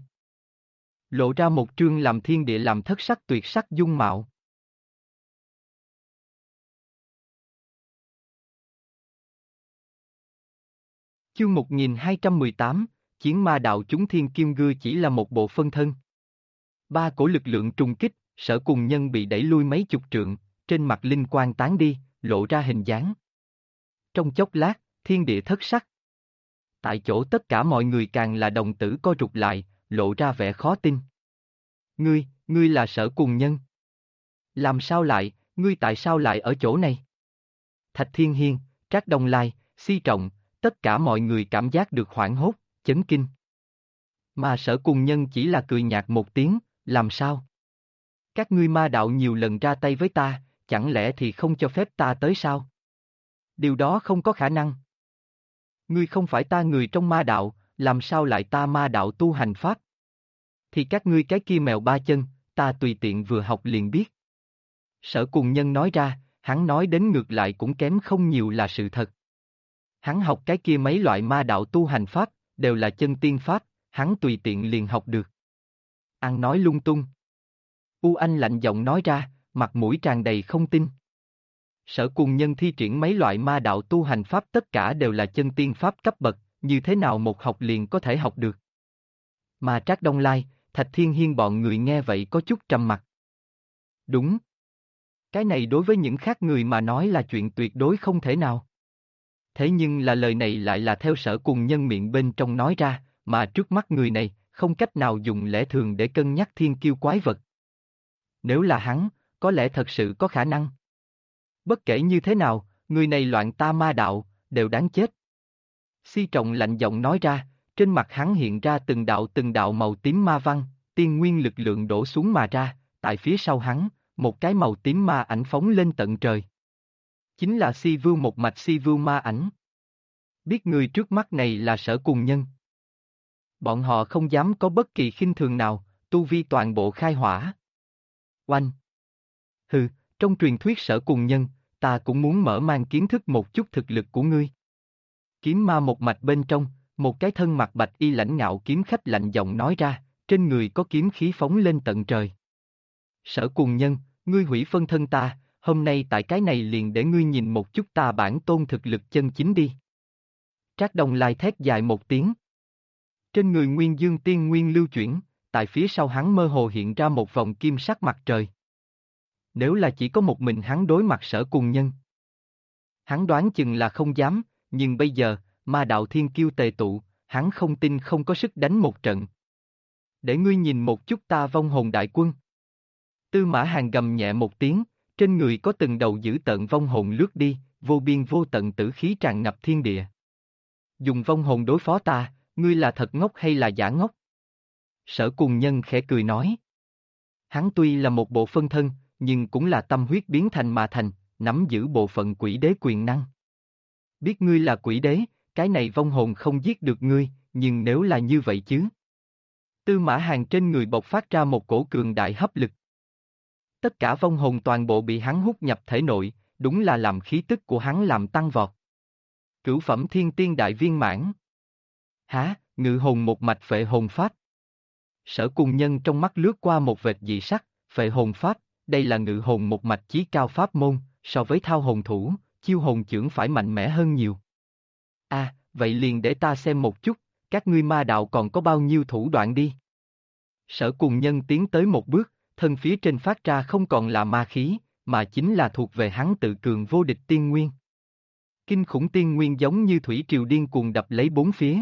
Lộ ra một trương làm thiên địa làm thất sắc tuyệt sắc dung mạo. Chương 1218, Chiến ma đạo chúng thiên kim ngư chỉ là một bộ phân thân. Ba cổ lực lượng trùng kích, Sở Cùng Nhân bị đẩy lui mấy chục trượng, trên mặt linh quang tán đi, lộ ra hình dáng. Trong chốc lát, thiên địa thất sắc. Tại chỗ tất cả mọi người càng là đồng tử co rụt lại, lộ ra vẻ khó tin. Ngươi là Sở Cùng Nhân. Làm sao lại, ngươi tại sao lại ở chỗ này? Thạch Thiên Hiên, Trác Đông Lai, Si Trọng, tất cả mọi người cảm giác được hoảng hốt, chấn kinh. Mà Sở Cùng Nhân chỉ là cười nhạt một tiếng, làm sao? Các ngươi ma đạo nhiều lần ra tay với ta, chẳng lẽ thì không cho phép ta tới sao? Điều đó không có khả năng. Ngươi không phải ta người trong ma đạo, làm sao lại ta ma đạo tu hành pháp? Thì các ngươi cái kia mèo ba chân, ta tùy tiện vừa học liền biết. Sở Cùng Nhân nói ra, hắn nói đến ngược lại cũng kém không nhiều là sự thật. Hắn học cái kia mấy loại ma đạo tu hành pháp, đều là chân tiên pháp, hắn tùy tiện liền học được. Ăn nói lung tung. U Anh lạnh giọng nói ra, mặt mũi tràn đầy không tin. Sở Cùng Nhân thi triển mấy loại ma đạo tu hành pháp tất cả đều là chân tiên pháp cấp bậc, như thế nào một học liền có thể học được. Mà Trác Đông Lai, Thạch Thiên Hiên bọn người nghe vậy có chút trầm mặc. Đúng. Cái này đối với những khác người mà nói là chuyện tuyệt đối không thể nào. Thế nhưng là lời này lại là theo Sở Cùng Nhân miệng bên trong nói ra, mà trước mắt người này, không cách nào dùng lẽ thường để cân nhắc thiên kiêu quái vật. Nếu là hắn, có lẽ thật sự có khả năng. Bất kể như thế nào, người này loạn ta ma đạo, đều đáng chết. Si Trọng lạnh giọng nói ra, trên mặt hắn hiện ra từng đạo màu tím ma văn, tiên nguyên lực lượng đổ xuống mà ra, tại phía sau hắn, một cái màu tím ma ảnh phóng lên tận trời. Chính là Si Vưu một mạch Si Vưu ma ảnh. Biết người trước mắt này là Sở Cùng Nhân. Bọn họ không dám có bất kỳ khinh thường nào, tu vi toàn bộ khai hỏa. Oanh! Hừ, trong truyền thuyết Sở Cùng Nhân, ta cũng muốn mở mang kiến thức một chút thực lực của ngươi. Kiếm ma một mạch bên trong, một cái thân mặc bạch y lãnh ngạo kiếm khách lạnh giọng nói ra, trên người có kiếm khí phóng lên tận trời. Sở Cùng Nhân, ngươi hủy phân thân ta, hôm nay tại cái này liền để ngươi nhìn một chút ta bản tôn thực lực chân chính đi. Trác Đông Lai thét dài một tiếng. Trên người Nguyên Dương Tiên Nguyên lưu chuyển, tại phía sau hắn mơ hồ hiện ra một vòng kim sắc mặt trời. Nếu là chỉ có một mình hắn đối mặt Sở Cùng Nhân, hắn đoán chừng là không dám, nhưng bây giờ, ma đạo thiên kiêu tề tụ, hắn không tin không có sức đánh một trận. Để ngươi nhìn một chút ta vong hồn đại quân. Tư Mã Hàn gầm nhẹ một tiếng, trên người có từng đầu dữ tợn vong hồn lướt đi, vô biên vô tận tử khí tràn ngập thiên địa. Dùng vong hồn đối phó ta, ngươi là thật ngốc hay là giả ngốc? Sở Cùng Nhân khẽ cười nói. Hắn tuy là một bộ phân thân, nhưng cũng là tâm huyết biến thành mà thành, nắm giữ bộ phận quỷ đế quyền năng. Biết ngươi là quỷ đế, cái này vong hồn không giết được ngươi, nhưng nếu là như vậy chứ? Tư Mã Hàn trên người bộc phát ra một cổ cường đại hấp lực. Tất cả vong hồn toàn bộ bị hắn hút nhập thể nội, đúng là làm khí tức của hắn làm tăng vọt. Cửu phẩm thiên tiên đại viên mãn. Hả, ngự hồn một mạch phệ hồn pháp. Sở Cùng Nhân trong mắt lướt qua một vệt dị sắc, phệ hồn pháp, đây là ngự hồn một mạch chí cao pháp môn, so với thao hồn thủ, chiêu hồn chưởng phải mạnh mẽ hơn nhiều. Vậy liền để ta xem một chút, các ngươi ma đạo còn có bao nhiêu thủ đoạn đi. Sở Cùng Nhân tiến tới một bước, thân phía trên phát ra không còn là ma khí, mà chính là thuộc về hắn tự cường vô địch tiên nguyên. Kinh khủng tiên nguyên giống như thủy triều điên cuồng đập lấy bốn phía.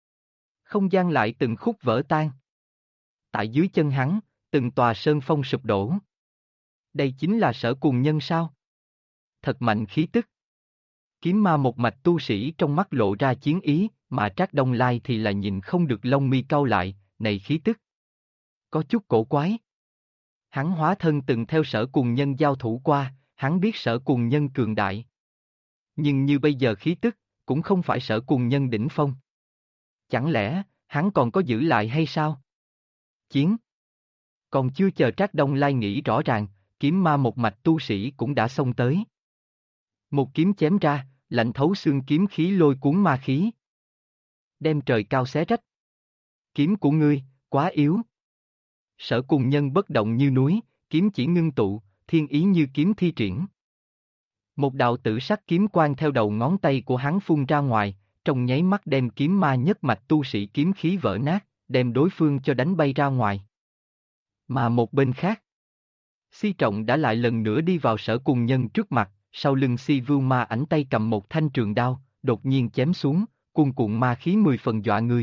Không gian lại từng khúc vỡ tan. Tại dưới chân hắn, từng tòa sơn phong sụp đổ. Đây chính là Sở Cùng Nhân sao? Thật mạnh khí tức. Kiếm ma một mạch tu sĩ trong mắt lộ ra chiến ý, mà Trác Đông Lai thì là nhìn không được lông mi cau lại, này khí tức. Có chút cổ quái. Hắn hóa thân từng theo Sở Cùng Nhân giao thủ qua, hắn biết Sở Cùng Nhân cường đại. Nhưng như bây giờ khí tức, cũng không phải Sở Cùng Nhân đỉnh phong. Chẳng lẽ, hắn còn có giữ lại hay sao? Chiến. Còn chưa chờ Trác Đông Lai nghĩ rõ ràng, kiếm ma một mạch tu sĩ cũng đã xông tới. Một kiếm chém ra, lạnh thấu xương kiếm khí lôi cuốn ma khí. Đem trời cao xé rách. Kiếm của ngươi, quá yếu. Sở Cùng Nhân bất động như núi, kiếm chỉ ngưng tụ, thiên ý như kiếm thi triển. Một đạo tử sắc kiếm quang theo đầu ngón tay của hắn phun ra ngoài, trong nháy mắt đem kiếm ma nhất mạch tu sĩ kiếm khí vỡ nát, đem đối phương cho đánh bay ra ngoài. Mà một bên khác, Si Trọng đã lại lần nữa đi vào Sở Cùng Nhân trước mặt, sau lưng Si Vưu ma ảnh tay cầm một thanh trường đao, đột nhiên chém xuống, cuồn cuộn ma khí 10 phần dọa người.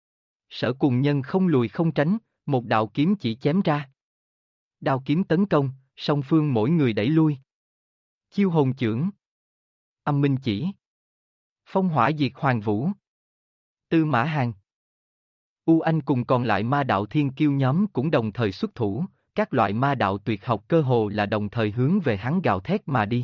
Sở Cùng Nhân không lùi không tránh, một đạo kiếm chỉ chém ra. Đao kiếm tấn công, song phương mỗi người đẩy lui. Chiêu hồn chưởng. Âm minh chỉ. Phong hỏa diệt hoàng vũ. Tư Mã Hàn. U Anh cùng còn lại ma đạo thiên kiêu nhóm cũng đồng thời xuất thủ, các loại ma đạo tuyệt học cơ hồ là đồng thời hướng về hắn gào thét mà đi.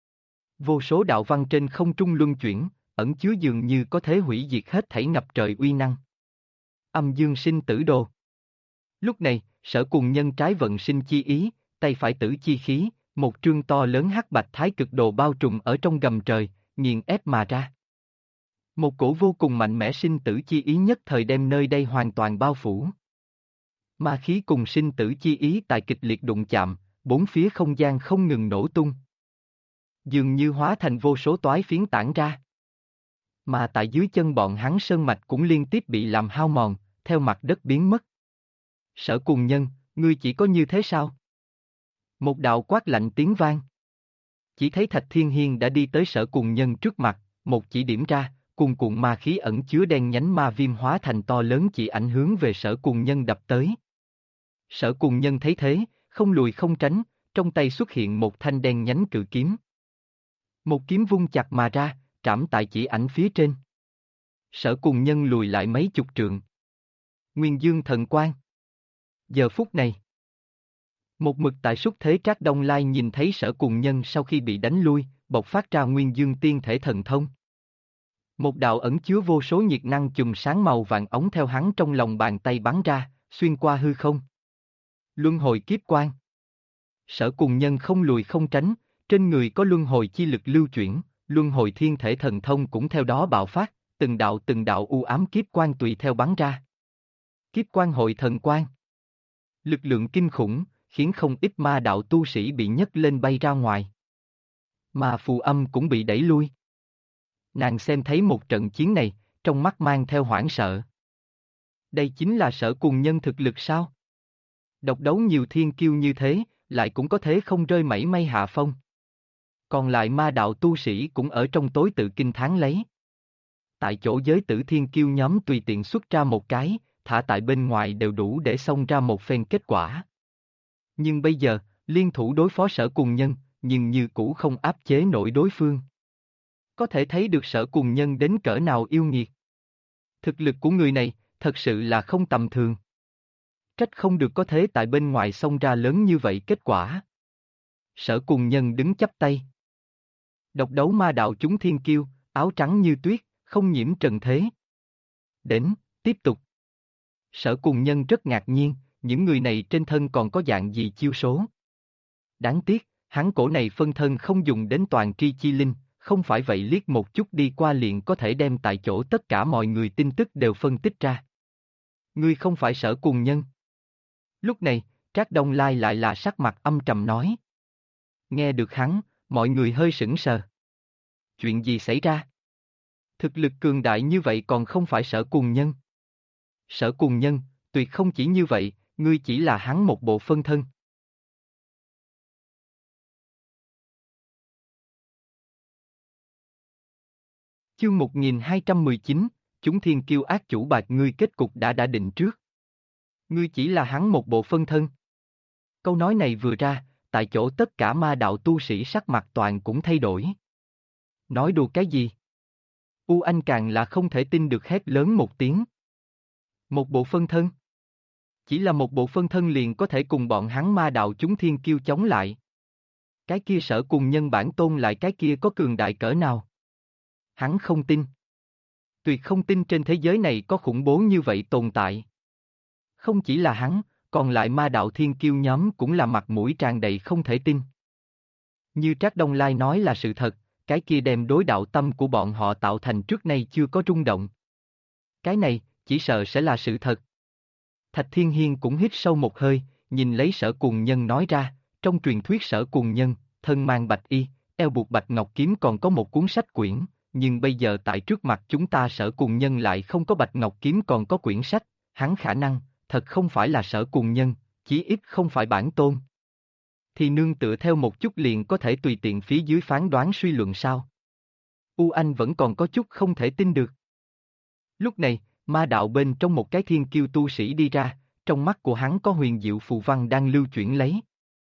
Vô số đạo văn trên không trung luân chuyển, ẩn chứa dường như có thể hủy diệt hết thảy ngập trời uy năng. Âm dương sinh tử đồ. Lúc này, Sở Cùng Nhân trái vận sinh chi ý, tay phải tử chi khí, một trương to lớn hắc bạch thái cực đồ bao trùm ở trong gầm trời, nghiền ép mà ra. Một cổ vô cùng mạnh mẽ sinh tử chi ý nhất thời đem nơi đây hoàn toàn bao phủ. Ma khí cùng sinh tử chi ý tại kịch liệt đụng chạm, bốn phía không gian không ngừng nổ tung. Dường như hóa thành vô số toái phiến tản ra. Mà tại dưới chân bọn hắn sơn mạch cũng liên tiếp bị làm hao mòn, theo mặt đất biến mất. Sở Cùng Nhân, ngươi chỉ có như thế sao? Một đạo quát lạnh tiếng vang. Chỉ thấy Thạch Thiên Hiên đã đi tới Sở Cùng Nhân trước mặt, một chỉ điểm ra, cuồn cuộn ma khí ẩn chứa đen nhánh ma viêm hóa thành to lớn chỉ ảnh hướng về Sở Cùng Nhân đập tới. Sở Cùng Nhân thấy thế, không lùi không tránh, trong tay xuất hiện một thanh đen nhánh cự kiếm. Một kiếm vung chặt mà ra, trảm tại chỉ ảnh phía trên. Sở Cùng Nhân lùi lại mấy chục trượng. Nguyên Dương Thần Quang. Giờ phút này, một mực tại súc thế Trác Đông Lai nhìn thấy Sở Cùng Nhân sau khi bị đánh lui, bộc phát ra Nguyên Dương Tiên Thể Thần Thông. Một đạo ẩn chứa vô số nhiệt năng chùm sáng màu vàng ống theo hắn trong lòng bàn tay bắn ra, xuyên qua hư không. Luân hồi kiếp quang. Sở Cùng Nhân không lùi không tránh, trên người có luân hồi chi lực lưu chuyển, luân hồi thiên thể thần thông cũng theo đó bạo phát, từng đạo u ám kiếp quang tùy theo bắn ra. Kiếp quang hội thần quang. Lực lượng kinh khủng, khiến không ít ma đạo tu sĩ bị nhấc lên bay ra ngoài. Mà Phù Âm cũng bị đẩy lui. Nàng xem thấy một trận chiến này, trong mắt mang theo hoảng sợ. Đây chính là Sở Cùng Nhân thực lực sao? Độc đấu nhiều thiên kiêu như thế, lại cũng có thế không rơi mảy may hạ phong. Còn lại ma đạo tu sĩ cũng ở trong tối tự kinh thán lấy. Tại chỗ giới tử thiên kiêu nhóm tùy tiện xuất ra một cái, thả tại bên ngoài đều đủ để xông ra một phen kết quả. Nhưng bây giờ, liên thủ đối phó Sở Cùng Nhân, nhưng như cũ không áp chế nổi đối phương. Có thể thấy được Sở Cùng Nhân đến cỡ nào yêu nghiệt. Thực lực của người này, thật sự là không tầm thường. Trách không được có thế tại bên ngoài xông ra lớn như vậy kết quả. Sở Cùng Nhân đứng chắp tay. Độc đấu ma đạo chúng thiên kiêu, áo trắng như tuyết, không nhiễm trần thế. Đến, tiếp tục. Sở Cùng Nhân rất ngạc nhiên, những người này trên thân còn có dạng gì chiêu số. Đáng tiếc, hắn cổ này phân thân không dùng đến toàn tri chi linh, không phải vậy liếc một chút đi qua liền có thể đem tại chỗ tất cả mọi người tin tức đều phân tích ra. Ngươi không phải Sở Cùng Nhân. Lúc này, Trác Đông Lai lại là sắc mặt âm trầm nói. Nghe được hắn, mọi người hơi sững sờ. Chuyện gì xảy ra? Thực lực cường đại như vậy còn không phải Sở Cùng Nhân. Sở Cùng Nhân, tuyệt không chỉ như vậy, ngươi chỉ là hắn một bộ phân thân. Chương 1219, chúng thiên kiêu ác chủ bạc ngươi kết cục đã định trước. Ngươi chỉ là hắn một bộ phân thân. Câu nói này vừa ra, tại chỗ tất cả ma đạo tu sĩ sắc mặt toàn cũng thay đổi. Nói đùa cái gì? U Anh càng là không thể tin được hét lớn một tiếng. Một bộ phân thân? Chỉ là một bộ phân thân liền có thể cùng bọn hắn ma đạo chúng thiên kiêu chống lại. Cái kia Sở Cùng Nhân bản tôn lại cái kia có cường đại cỡ nào? Hắn không tin. Tuyệt không tin trên thế giới này có khủng bố như vậy tồn tại. Không chỉ là hắn, còn lại ma đạo thiên kiêu nhóm cũng là mặt mũi tràn đầy không thể tin. Như Trác Đông Lai nói là sự thật, cái kia đem đối đạo tâm của bọn họ tạo thành trước nay chưa có rung động. Cái này, chỉ sợ sẽ là sự thật. Thạch Thiên Hiên cũng hít sâu một hơi, nhìn lấy Sở Cùng Nhân nói ra, trong truyền thuyết Sở Cùng Nhân, thân mang bạch y, eo buộc bạch ngọc kiếm còn có một cuốn sách quyển, nhưng bây giờ tại trước mặt chúng ta Sở Cùng Nhân lại không có bạch ngọc kiếm còn có quyển sách, hắn khả năng, thật không phải là Sở Cùng Nhân, chí ít không phải bản tôn. Thì nương tựa theo một chút liền có thể tùy tiện phía dưới phán đoán suy luận sao? U Anh vẫn còn có chút không thể tin được. Lúc này, ma đạo bên trong một cái thiên kiêu tu sĩ đi ra, trong mắt của hắn có huyền diệu phù văn đang lưu chuyển lấy.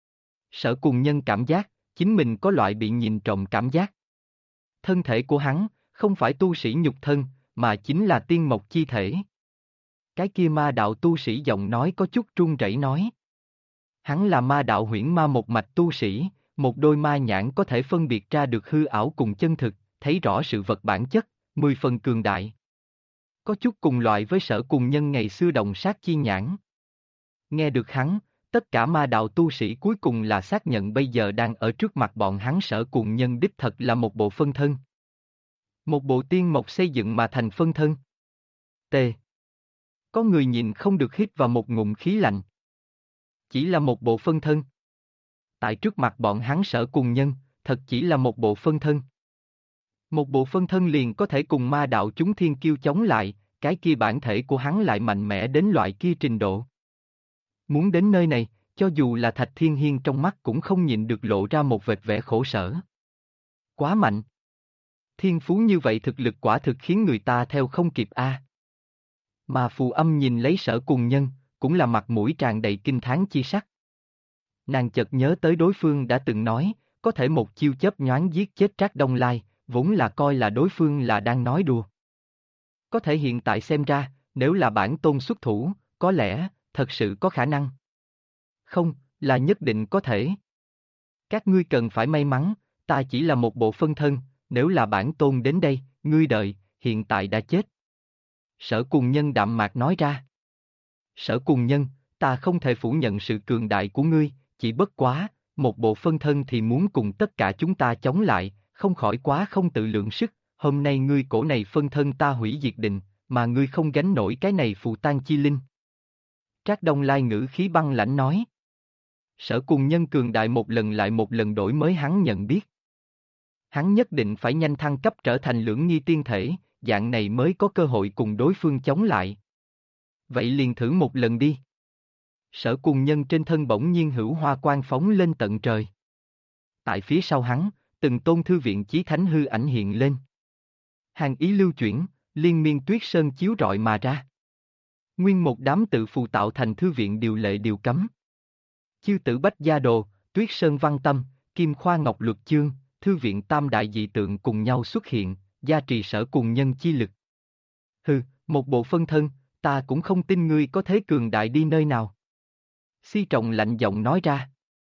Sở Cùng Nhân cảm giác, chính mình có loại bị nhìn trộm cảm giác. Thân thể của hắn, không phải tu sĩ nhục thân, mà chính là tiên mộc chi thể. Cái kia ma đạo tu sĩ giọng nói có chút run rẩy nói. Hắn là ma đạo huyễn ma một mạch tu sĩ, một đôi ma nhãn có thể phân biệt ra được hư ảo cùng chân thực, thấy rõ sự vật bản chất, 10 phần cường đại. Có chút cùng loại với Sở Cùng Nhân ngày xưa đồng sát chi nhãn. Nghe được hắn, tất cả ma đạo tu sĩ cuối cùng là xác nhận bây giờ đang ở trước mặt bọn hắn Sở Cùng Nhân đích thật là một bộ phân thân. Một bộ tiên mộc xây dựng mà thành phân thân. T. Có người nhìn không được hít vào một ngụm khí lạnh. Chỉ là một bộ phân thân. Tại trước mặt bọn hắn Sở Cùng Nhân, thật chỉ là một bộ phân thân. Một bộ phân thân liền có thể cùng ma đạo chúng thiên kiêu chống lại, cái kia bản thể của hắn lại mạnh mẽ đến loại kia trình độ. Muốn đến nơi này, cho dù là Thạch Thiên Hiên trong mắt cũng không nhịn được lộ ra một vệt vẻ khổ sở. Quá mạnh. Thiên phú như vậy thực lực quả thực khiến người ta theo không kịp a. Mà Phù Âm nhìn lấy Sở Cùng Nhân, cũng là mặt mũi tràn đầy kinh thán chi sắc. Nàng chợt nhớ tới đối phương đã từng nói, có thể một chiêu chớp nhoáng giết chết Trác Đông Lai, vốn là coi là đối phương là đang nói đùa. Có thể hiện tại xem ra, nếu là bản tôn xuất thủ, có lẽ, thật sự có khả năng. Không, là nhất định có thể. Các ngươi cần phải may mắn, ta chỉ là một bộ phân thân, nếu là bản tôn đến đây, ngươi đợi, hiện tại đã chết. Sở Cùng Nhân đạm mạc nói ra. Sở Cùng Nhân, ta không thể phủ nhận sự cường đại của ngươi, chỉ bất quá, một bộ phân thân thì muốn cùng tất cả chúng ta chống lại, không khỏi quá không tự lượng sức, hôm nay ngươi cổ này phân thân ta hủy diệt định, mà ngươi không gánh nổi cái này phù tang chi linh. Trác Đông Lai ngữ khí băng lãnh nói. Sở Cùng Nhân cường đại một lần lại một lần đổi mới hắn nhận biết. Hắn nhất định phải nhanh thăng cấp trở thành lưỡng nghi tiên thể, dạng này mới có cơ hội cùng đối phương chống lại. Vậy liền thử một lần đi. Sở Cùng Nhân trên thân bỗng nhiên hữu hoa quang phóng lên tận trời. Tại phía sau hắn, từng tôn thư viện chí thánh hư ảnh hiện lên. Hàng ý lưu chuyển, liên miên tuyết sơn chiếu rọi mà ra. Nguyên một đám tự phù tạo thành thư viện điều lệ điều cấm. Chư tử bách gia đồ, tuyết sơn văn tâm, kim khoa ngọc luật chương, thư viện tam đại dị tượng cùng nhau xuất hiện, gia trì Sở Cùng Nhân chi lực. Hừ, một bộ phân thân, ta cũng không tin ngươi có thế cường đại đi nơi nào. Si Trọng lạnh giọng nói ra.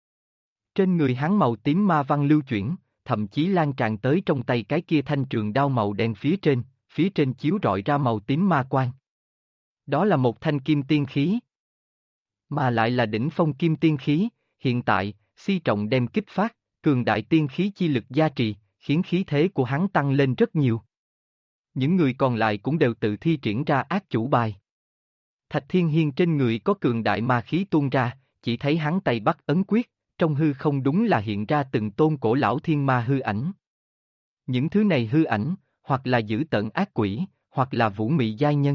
Trên người hắn màu tím ma văn lưu chuyển, thậm chí lan tràn tới trong tay cái kia thanh trường đao màu đen phía trên chiếu rọi ra màu tím ma quang. Đó là một thanh kim tiên khí. Mà lại là đỉnh phong kim tiên khí, hiện tại, Si Trọng đem kích phát, cường đại tiên khí chi lực gia trì, khiến khí thế của hắn tăng lên rất nhiều. Những người còn lại cũng đều tự thi triển ra ác chủ bài. Thạch Thiên Hiên trên người có cường đại ma khí tuôn ra, chỉ thấy hắn tay bắt ấn quyết, trong hư không đúng là hiện ra từng tôn cổ lão thiên ma hư ảnh. Những thứ này hư ảnh, hoặc là dữ tợn ác quỷ, hoặc là vũ mị giai nhân.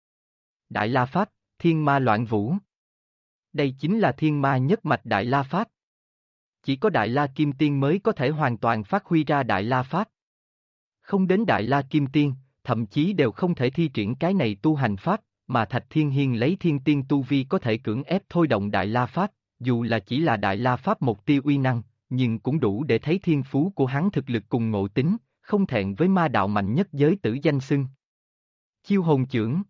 Đại La Pháp, Thiên Ma Loạn Vũ. Đây chính là thiên ma nhất mạch Đại La Pháp. Chỉ có Đại La Kim Tiên mới có thể hoàn toàn phát huy ra Đại La Pháp. Không đến Đại La Kim Tiên, thậm chí đều không thể thi triển cái này tu hành Pháp, mà Thạch Thiên Hiên lấy thiên tiên tu vi có thể cưỡng ép thôi động Đại La Pháp, dù là chỉ là Đại La Pháp một tia uy năng, nhưng cũng đủ để thấy thiên phú của hắn thực lực cùng ngộ tính, không thẹn với ma đạo mạnh nhất giới tử danh xưng. Chiêu hồn chưởng,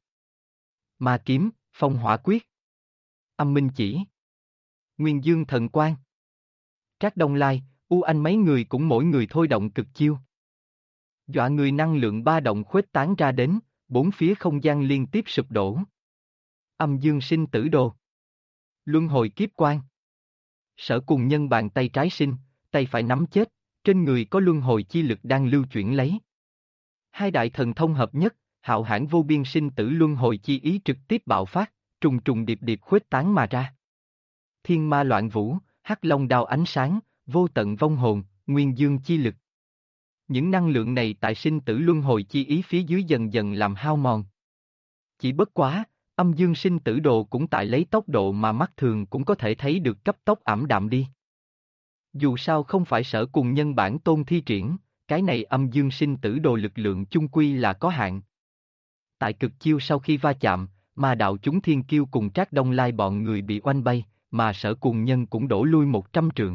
ma kiếm, phong hỏa quyết, âm minh chỉ, nguyên dương thần quang. Trác Đông Lai, U Anh mấy người cũng mỗi người thôi động cực chiêu. Dọa người năng lượng ba động khuếch tán ra đến, bốn phía không gian liên tiếp sụp đổ. Âm dương sinh tử đồ. Luân hồi kiếp quan. Sở Cùng Nhân bàn tay trái sinh, tay phải nắm chết, trên người có luân hồi chi lực đang lưu chuyển lấy. Hai đại thần thông hợp nhất, hạo hãn vô biên sinh tử luân hồi chi ý trực tiếp bạo phát, trùng trùng điệp điệp khuếch tán mà ra. Thiên ma loạn vũ, hắc long đao ánh sáng, vô tận vong hồn, nguyên dương chi lực. Những năng lượng này tại sinh tử luân hồi chi ý phía dưới dần dần làm hao mòn. Chỉ bất quá, âm dương sinh tử đồ cũng tại lấy tốc độ mà mắt thường cũng có thể thấy được cấp tốc ảm đạm đi. Dù sao không phải Sở Cùng Nhân bản tôn thi triển, cái này âm dương sinh tử đồ lực lượng chung quy là có hạn. Tại cực chiêu sau khi va chạm, ma đạo chúng thiên kiêu cùng Trác Đông Lai bọn người bị oanh bay, mà Sở Cùng Nhân cũng đổ lui 100 trượng.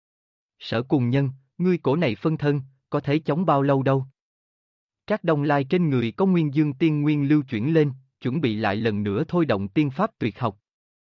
Sở Cùng Nhân, ngươi cổ này phân thân, có thể chống bao lâu đâu? Trác Đông Lai trên người có nguyên dương tiên nguyên lưu chuyển lên, chuẩn bị lại lần nữa thôi động tiên pháp tuyệt học.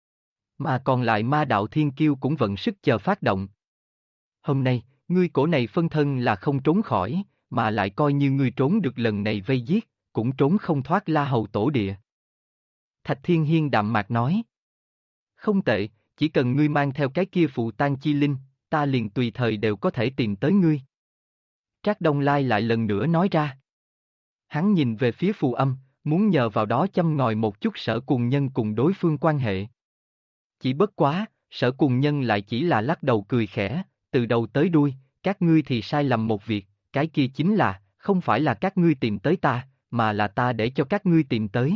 Mà còn lại ma đạo thiên kiêu cũng vận sức chờ phát động. Hôm nay, ngươi cổ này phân thân là không trốn khỏi, mà lại coi như ngươi trốn được lần này vây giết, cũng trốn không thoát La Hầu tổ địa. Thạch Thiên Hiên đạm mạc nói. Không tệ, chỉ cần ngươi mang theo cái kia phù tang chi linh, ta liền tùy thời đều có thể tìm tới ngươi. Trác Đông Lai lại lần nữa nói ra. Hắn nhìn về phía Phù Âm, muốn nhờ vào đó châm ngòi một chút Sở Cùng Nhân cùng đối phương quan hệ. Chỉ bất quá, Sở Cùng Nhân lại chỉ là lắc đầu cười khẽ, từ đầu tới đuôi, các ngươi thì sai lầm một việc, cái kia chính là, không phải là các ngươi tìm tới ta, mà là ta để cho các ngươi tìm tới.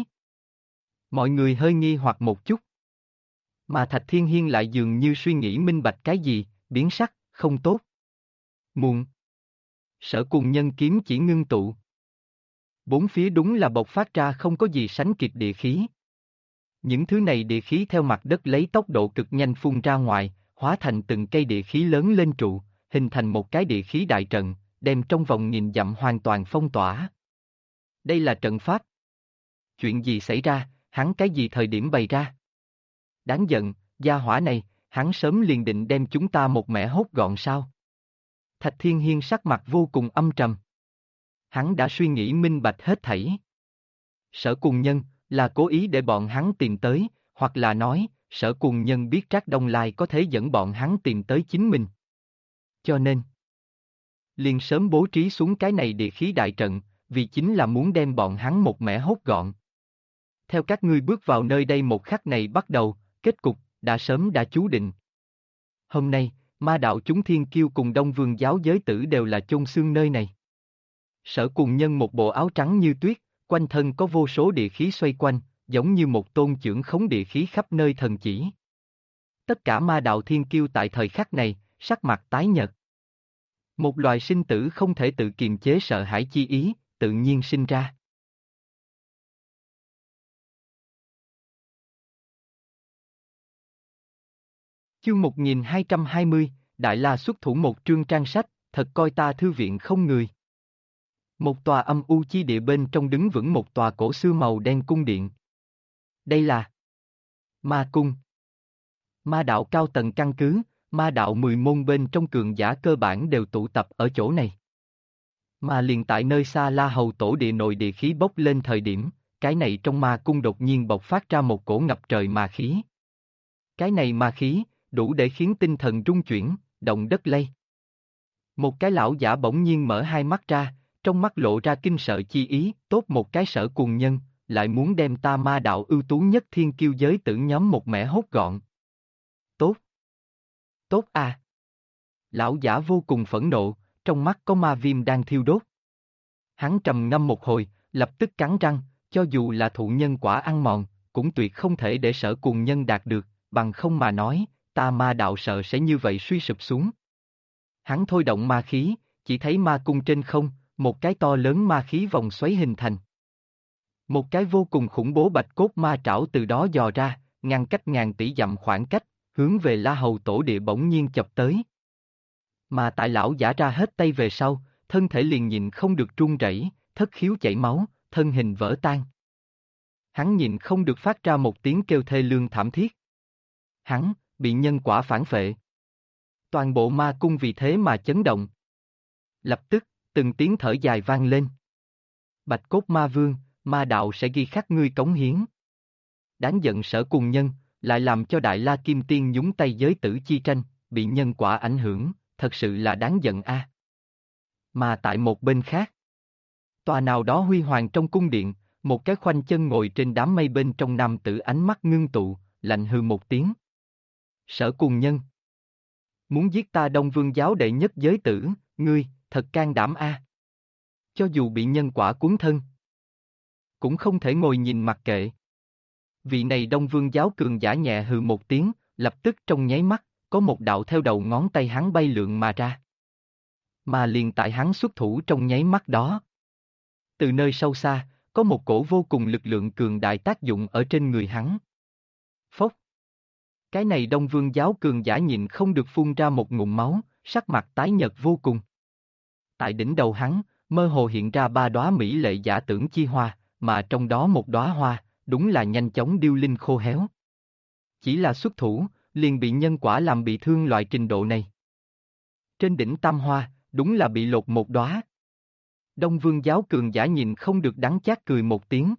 Mọi người hơi nghi hoặc một chút. Mà Thạch Thiên Hiên lại dường như suy nghĩ minh bạch cái gì, biến sắc, không tốt. Muộn. Sở Cùng Nhân kiếm chỉ ngưng tụ. Bốn phía đúng là bộc phát ra không có gì sánh kịp địa khí. Những thứ này địa khí theo mặt đất lấy tốc độ cực nhanh phun ra ngoài, hóa thành từng cây địa khí lớn lên trụ, hình thành một cái địa khí đại trận, đem trong vòng nghìn dặm hoàn toàn phong tỏa. Đây là trận pháp. Chuyện gì xảy ra, hắn cái gì thời điểm bày ra? Đáng giận, gia hỏa này, hắn sớm liền định đem chúng ta một mẻ hốt gọn sao? Thạch Thiên Hiên sắc mặt vô cùng âm trầm. Hắn đã suy nghĩ minh bạch hết thảy. Sở Cùng Nhân, là cố ý để bọn hắn tìm tới, hoặc là nói, Sở Cùng Nhân biết Trác Đông Lai có thể dẫn bọn hắn tìm tới chính mình. Cho nên, liền sớm bố trí xuống cái này địa khí đại trận, vì chính là muốn đem bọn hắn một mẻ hốt gọn. Theo các ngươi bước vào nơi đây một khắc này bắt đầu, kết cục, đã sớm đã chú định. Hôm nay, ma đạo chúng thiên kiêu cùng Đông Vương giáo giới tử đều là chôn xương nơi này. Sở Cùng Nhân một bộ áo trắng như tuyết, quanh thân có vô số địa khí xoay quanh, giống như một tôn chưởng khống địa khí khắp nơi thần chỉ. Tất cả ma đạo thiên kiêu tại thời khắc này, sắc mặt tái nhợt. Một loài sinh tử không thể tự kiềm chế sợ hãi chi ý, tự nhiên sinh ra. Chương 1220, Đại La xuất thủ một trương trang sách, thật coi ta thư viện không người. Một tòa âm u chi địa bên trong đứng vững một tòa cổ xưa màu đen cung điện. Đây là Ma Cung. Ma đạo cao tầng căn cứ, ma đạo 10 môn bên trong cường giả cơ bản đều tụ tập ở chỗ này. Mà liền tại nơi xa La Hầu tổ địa nội địa khí bốc lên thời điểm, cái này trong ma cung đột nhiên bộc phát ra một cổ ngập trời ma khí. Cái này ma khí, đủ để khiến tinh thần rung chuyển, động đất lay. Một cái lão giả bỗng nhiên mở hai mắt ra, trong mắt lộ ra kinh sợ chi ý, tốt một cái Sở Cùng Nhân, lại muốn đem ta ma đạo ưu tú nhất thiên kiêu giới tử nhóm một mẻ hốt gọn. Tốt. Tốt à. Lão giả vô cùng phẫn nộ, trong mắt có ma viêm đang thiêu đốt. Hắn trầm ngâm một hồi, lập tức cắn răng, cho dù là thụ nhân quả ăn mòn, cũng tuyệt không thể để Sở Cùng Nhân đạt được, bằng không mà nói, ta ma đạo sợ sẽ như vậy suy sụp xuống. Hắn thôi động ma khí, chỉ thấy ma cung trên không, một cái to lớn ma khí vòng xoáy hình thành. Một cái vô cùng khủng bố bạch cốt ma trảo từ đó dò ra, ngăn cách ngàn tỷ dặm khoảng cách, hướng về La Hầu tổ địa bỗng nhiên chập tới. Mà tại lão giả ra hết tay về sau, thân thể liền nhìn không được run rẩy, thất khiếu chảy máu, thân hình vỡ tan. Hắn nhìn không được phát ra một tiếng kêu thê lương thảm thiết. Hắn, bị nhân quả phản phệ. Toàn bộ ma cung vì thế mà chấn động. Lập tức, từng tiếng thở dài vang lên. Bạch cốt ma vương, ma đạo sẽ ghi khắc ngươi cống hiến. Đáng giận Sở Cùng Nhân, lại làm cho Đại La Kim Tiên nhúng tay giới tử chi tranh, bị nhân quả ảnh hưởng, thật sự là đáng giận a. Mà tại một bên khác, tòa nào đó huy hoàng trong cung điện, một cái khoanh chân ngồi trên đám mây bên trong nam tử ánh mắt ngưng tụ, lạnh hừ một tiếng. Sở Cùng Nhân, muốn giết ta Đông Vương giáo đệ nhất giới tử, ngươi, thật can đảm a. Cho dù bị nhân quả cuốn thân, cũng không thể ngồi nhìn mặc kệ. Vị này Đông Vương giáo cường giả nhẹ hừ một tiếng, lập tức trong nháy mắt, có một đạo theo đầu ngón tay hắn bay lượn mà ra. Mà liền tại hắn xuất thủ trong nháy mắt đó. Từ nơi sâu xa, có một cổ vô cùng lực lượng cường đại tác dụng ở trên người hắn. Phốc. Cái này Đông Vương giáo cường giả nhịn không được phun ra một ngụm máu, sắc mặt tái nhợt vô cùng. Tại đỉnh đầu hắn, mơ hồ hiện ra ba đóa mỹ lệ giả tưởng chi hoa, mà trong đó một đóa hoa, đúng là nhanh chóng điêu linh khô héo. Chỉ là xuất thủ, liền bị nhân quả làm bị thương loại trình độ này. Trên đỉnh tam hoa, đúng là bị lột một đóa. Đông Vương giáo cường giả nhìn không được đắng chát cười một tiếng.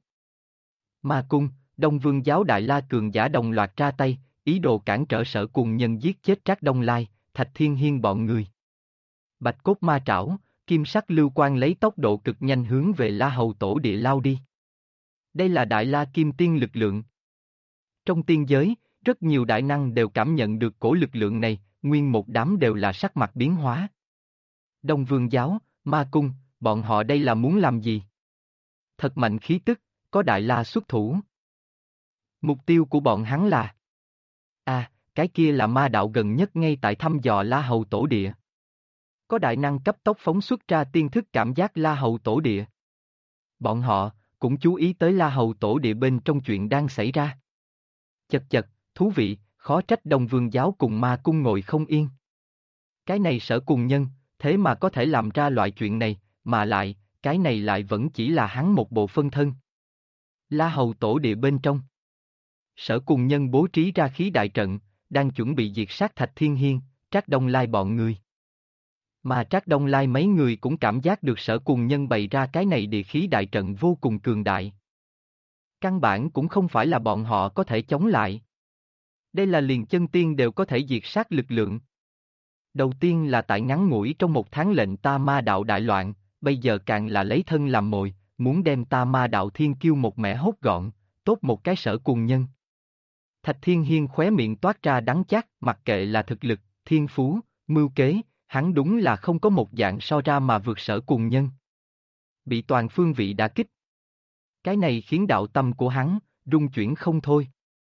Ma cung, Đông Vương giáo Đại La cường giả đồng loạt ra tay, ý đồ cản trở Sở Cùng Nhân giết chết Trác Đông Lai, Thạch Thiên Hiên bọn người. Bạch cốt ma trảo, kim sắc lưu quang lấy tốc độ cực nhanh hướng về La Hầu tổ địa lao đi. Đây là Đại La Kim Tiên lực lượng. Trong tiên giới, rất nhiều đại năng đều cảm nhận được cổ lực lượng này, nguyên một đám đều là sắc mặt biến hóa. Đông Vương giáo, Ma cung, bọn họ đây là muốn làm gì? Thật mạnh khí tức, có Đại La xuất thủ. Mục tiêu của bọn hắn là cái kia là ma đạo gần nhất ngay tại thăm dò La Hầu tổ địa. Có đại năng cấp tốc phóng xuất ra tiên thức cảm giác La Hầu Tổ Địa. Bọn họ cũng chú ý tới La Hầu Tổ Địa bên trong chuyện đang xảy ra. Chật chật, thú vị, khó trách Đông Vương giáo cùng ma cung ngồi không yên. Cái này Sở Cùng Nhân, thế mà có thể làm ra loại chuyện này, mà lại, cái này lại vẫn chỉ là hắn một bộ phân thân. La Hầu Tổ Địa bên trong. Sở Cùng Nhân bố trí ra khí đại trận, đang chuẩn bị diệt sát Thạch Thiên Hiên, Trác Đông Lai bọn người. Mà Trác Đông Lai mấy người cũng cảm giác được Sở Cùng Nhân bày ra cái này địa khí đại trận vô cùng cường đại. Căn bản cũng không phải là bọn họ có thể chống lại. Đây là liền chân tiên đều có thể diệt sát lực lượng. Đầu tiên là tại ngắn ngủi trong một tháng lệnh Ta Ma Đạo đại loạn, bây giờ càng là lấy thân làm mồi, muốn đem Ta Ma Đạo thiên kiêu một mẻ hốt gọn, tốt một cái Sở Cùng Nhân. Thạch Thiên Hiên khóe miệng toát ra đắng chát, mặc kệ là thực lực, thiên phú, mưu kế, hắn đúng là không có một dạng so ra mà vượt Sở Cùng Nhân. Bị toàn phương vị đả kích. Cái này khiến đạo tâm của hắn rung chuyển không thôi.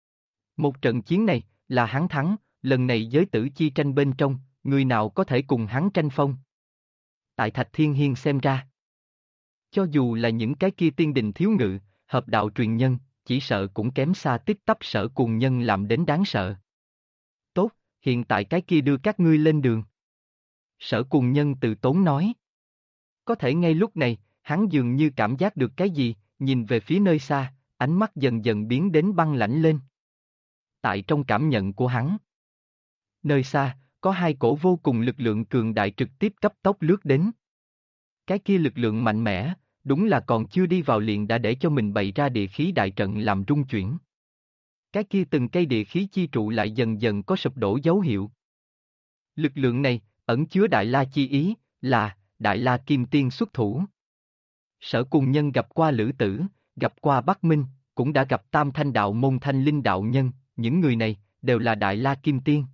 Một trận chiến này là hắn thắng, lần này giới tử chi tranh bên trong, người nào có thể cùng hắn tranh phong. Tại Thạch Thiên Hiên xem ra, cho dù là những cái kia tiên đình thiếu ngự, hợp đạo truyền nhân, chỉ sợ cũng kém xa tích tắp Sở Cùng Nhân làm đến đáng sợ. Tốt, hiện tại cái kia đưa các ngươi lên đường. Sở Cùng Nhân từ tốn nói. Có thể ngay lúc này, hắn dường như cảm giác được cái gì, nhìn về phía nơi xa, ánh mắt dần dần biến đến băng lãnh lên. Tại trong cảm nhận của hắn, nơi xa, có hai cổ vô cùng lực lượng cường đại trực tiếp cấp tốc lướt đến. Cái kia lực lượng mạnh mẽ, đúng là còn chưa đi vào liền đã để cho mình bày ra địa khí đại trận làm rung chuyển. Cái kia từng cây địa khí chi trụ lại dần dần có sụp đổ dấu hiệu. Lực lượng này, ẩn chứa Đại La chi ý, là Đại La Kim Tiên xuất thủ. Sở Cùng Nhân gặp qua Lữ Tử, gặp qua Bắc Minh, cũng đã gặp Tam Thanh Đạo Môn Thanh Linh Đạo Nhân, những người này, đều là Đại La Kim Tiên.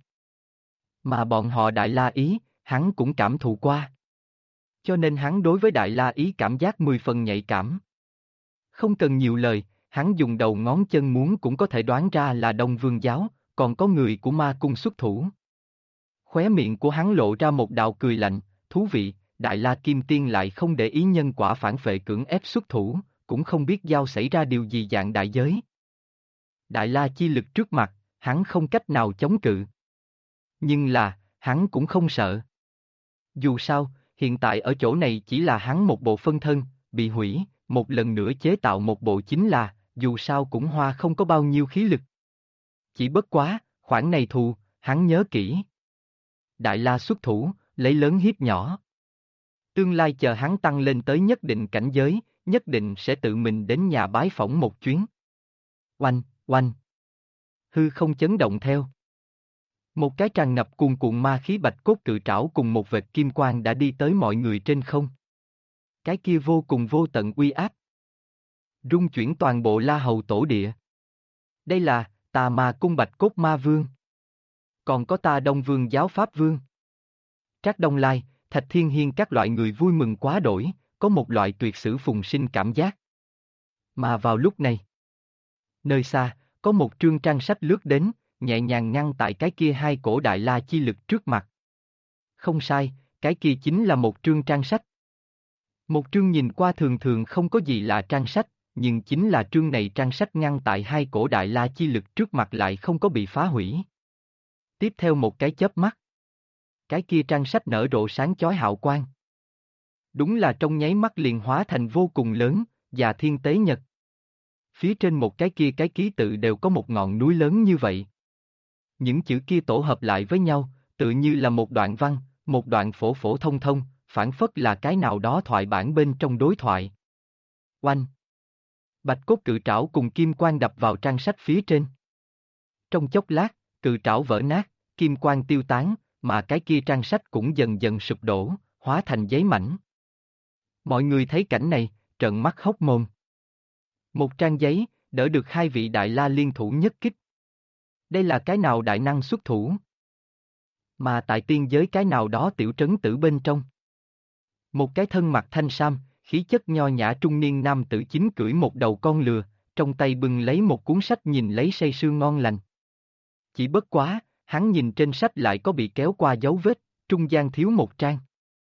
Mà bọn họ Đại La ý, hắn cũng cảm thụ qua. Cho nên hắn đối với Đại La ý cảm giác 10 phần nhạy cảm. Không cần nhiều lời, hắn dùng đầu ngón chân muốn cũng có thể đoán ra là Đông Vương giáo, còn có người của ma cung xuất thủ. Khóe miệng của hắn lộ ra một đạo cười lạnh, thú vị, Đại La Kim Tiên lại không để ý nhân quả phản phệ cưỡng ép xuất thủ, cũng không biết giao xảy ra điều gì dạng đại giới. Đại La chi lực trước mặt, hắn không cách nào chống cự. Nhưng là, hắn cũng không sợ. Dù sao, hiện tại ở chỗ này chỉ là hắn một bộ phân thân, bị hủy, một lần nữa chế tạo một bộ chính là, dù sao cũng hoa không có bao nhiêu khí lực. Chỉ bất quá, khoản này thù, hắn nhớ kỹ. Đại La xuất thủ, lấy lớn hiếp nhỏ. Tương lai chờ hắn tăng lên tới nhất định cảnh giới, nhất định sẽ tự mình đến nhà bái phỏng một chuyến. Oanh, oanh. Hư không chấn động theo. Một cái tràn ngập cuồn cuộn ma khí bạch cốt cự trảo cùng một vệt kim quang đã đi tới mọi người trên không. Cái kia vô cùng vô tận uy áp. Rung chuyển toàn bộ La Hầu Tổ Địa. Đây là Tà Ma Cung Bạch Cốt Ma Vương. Còn có Ta Đông Vương Giáo Pháp Vương. Trác Đông Lai, Thạch Thiên Hiên các loại người vui mừng quá đổi, có một loại tuyệt sử phùng sinh cảm giác. Mà vào lúc này, nơi xa, có một trương trang sách lướt đến, nhẹ nhàng ngăn tại cái kia hai cổ Đại La chi lực trước mặt. Không sai, cái kia chính là một trương trang sách. Một trương nhìn qua thường thường không có gì lạ trang sách, nhưng chính là trương này trang sách ngăn tại hai cổ Đại La chi lực trước mặt lại không có bị phá hủy. Tiếp theo một cái chớp mắt, cái kia trang sách nở rộ sáng chói hào quang. Đúng là trong nháy mắt liền hóa thành vô cùng lớn, và thiên tế nhật. Phía trên một cái kia cái ký tự đều có một ngọn núi lớn như vậy. Những chữ kia tổ hợp lại với nhau, tự như là một đoạn văn, một đoạn phổ phổ thông thông, phảng phất là cái nào đó thoại bản bên trong đối thoại. Oanh! Bạch cốt cự trảo cùng kim quang đập vào trang sách phía trên. Trong chốc lát, cự trảo vỡ nát, kim quang tiêu tán, mà cái kia trang sách cũng dần dần sụp đổ, hóa thành giấy mảnh. Mọi người thấy cảnh này, trợn mắt hốc mồm. Một trang giấy, đỡ được hai vị Đại La liên thủ nhất kích. Đây là cái nào đại năng xuất thủ? Mà tại tiên giới cái nào đó tiểu trấn tử bên trong. Một cái thân mặc thanh sam, khí chất nho nhã trung niên nam tử chính cưỡi một đầu con lừa, trong tay bưng lấy một cuốn sách nhìn lấy say sưa ngon lành. Chỉ bất quá, hắn nhìn trên sách lại có bị kéo qua dấu vết, trung gian thiếu một trang.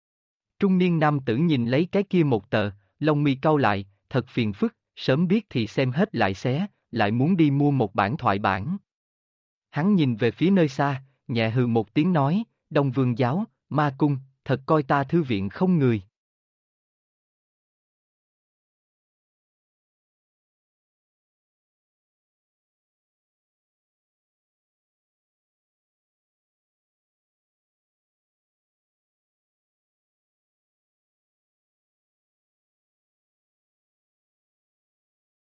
Trung niên nam tử nhìn lấy cái kia một tờ, lông mi cau lại, thật phiền phức, sớm biết thì xem hết lại xé, lại muốn đi mua một bản thoại bản. Hắn nhìn về phía nơi xa, nhẹ hừ một tiếng nói, Đông Vương giáo, ma cung, thật coi ta thư viện không người.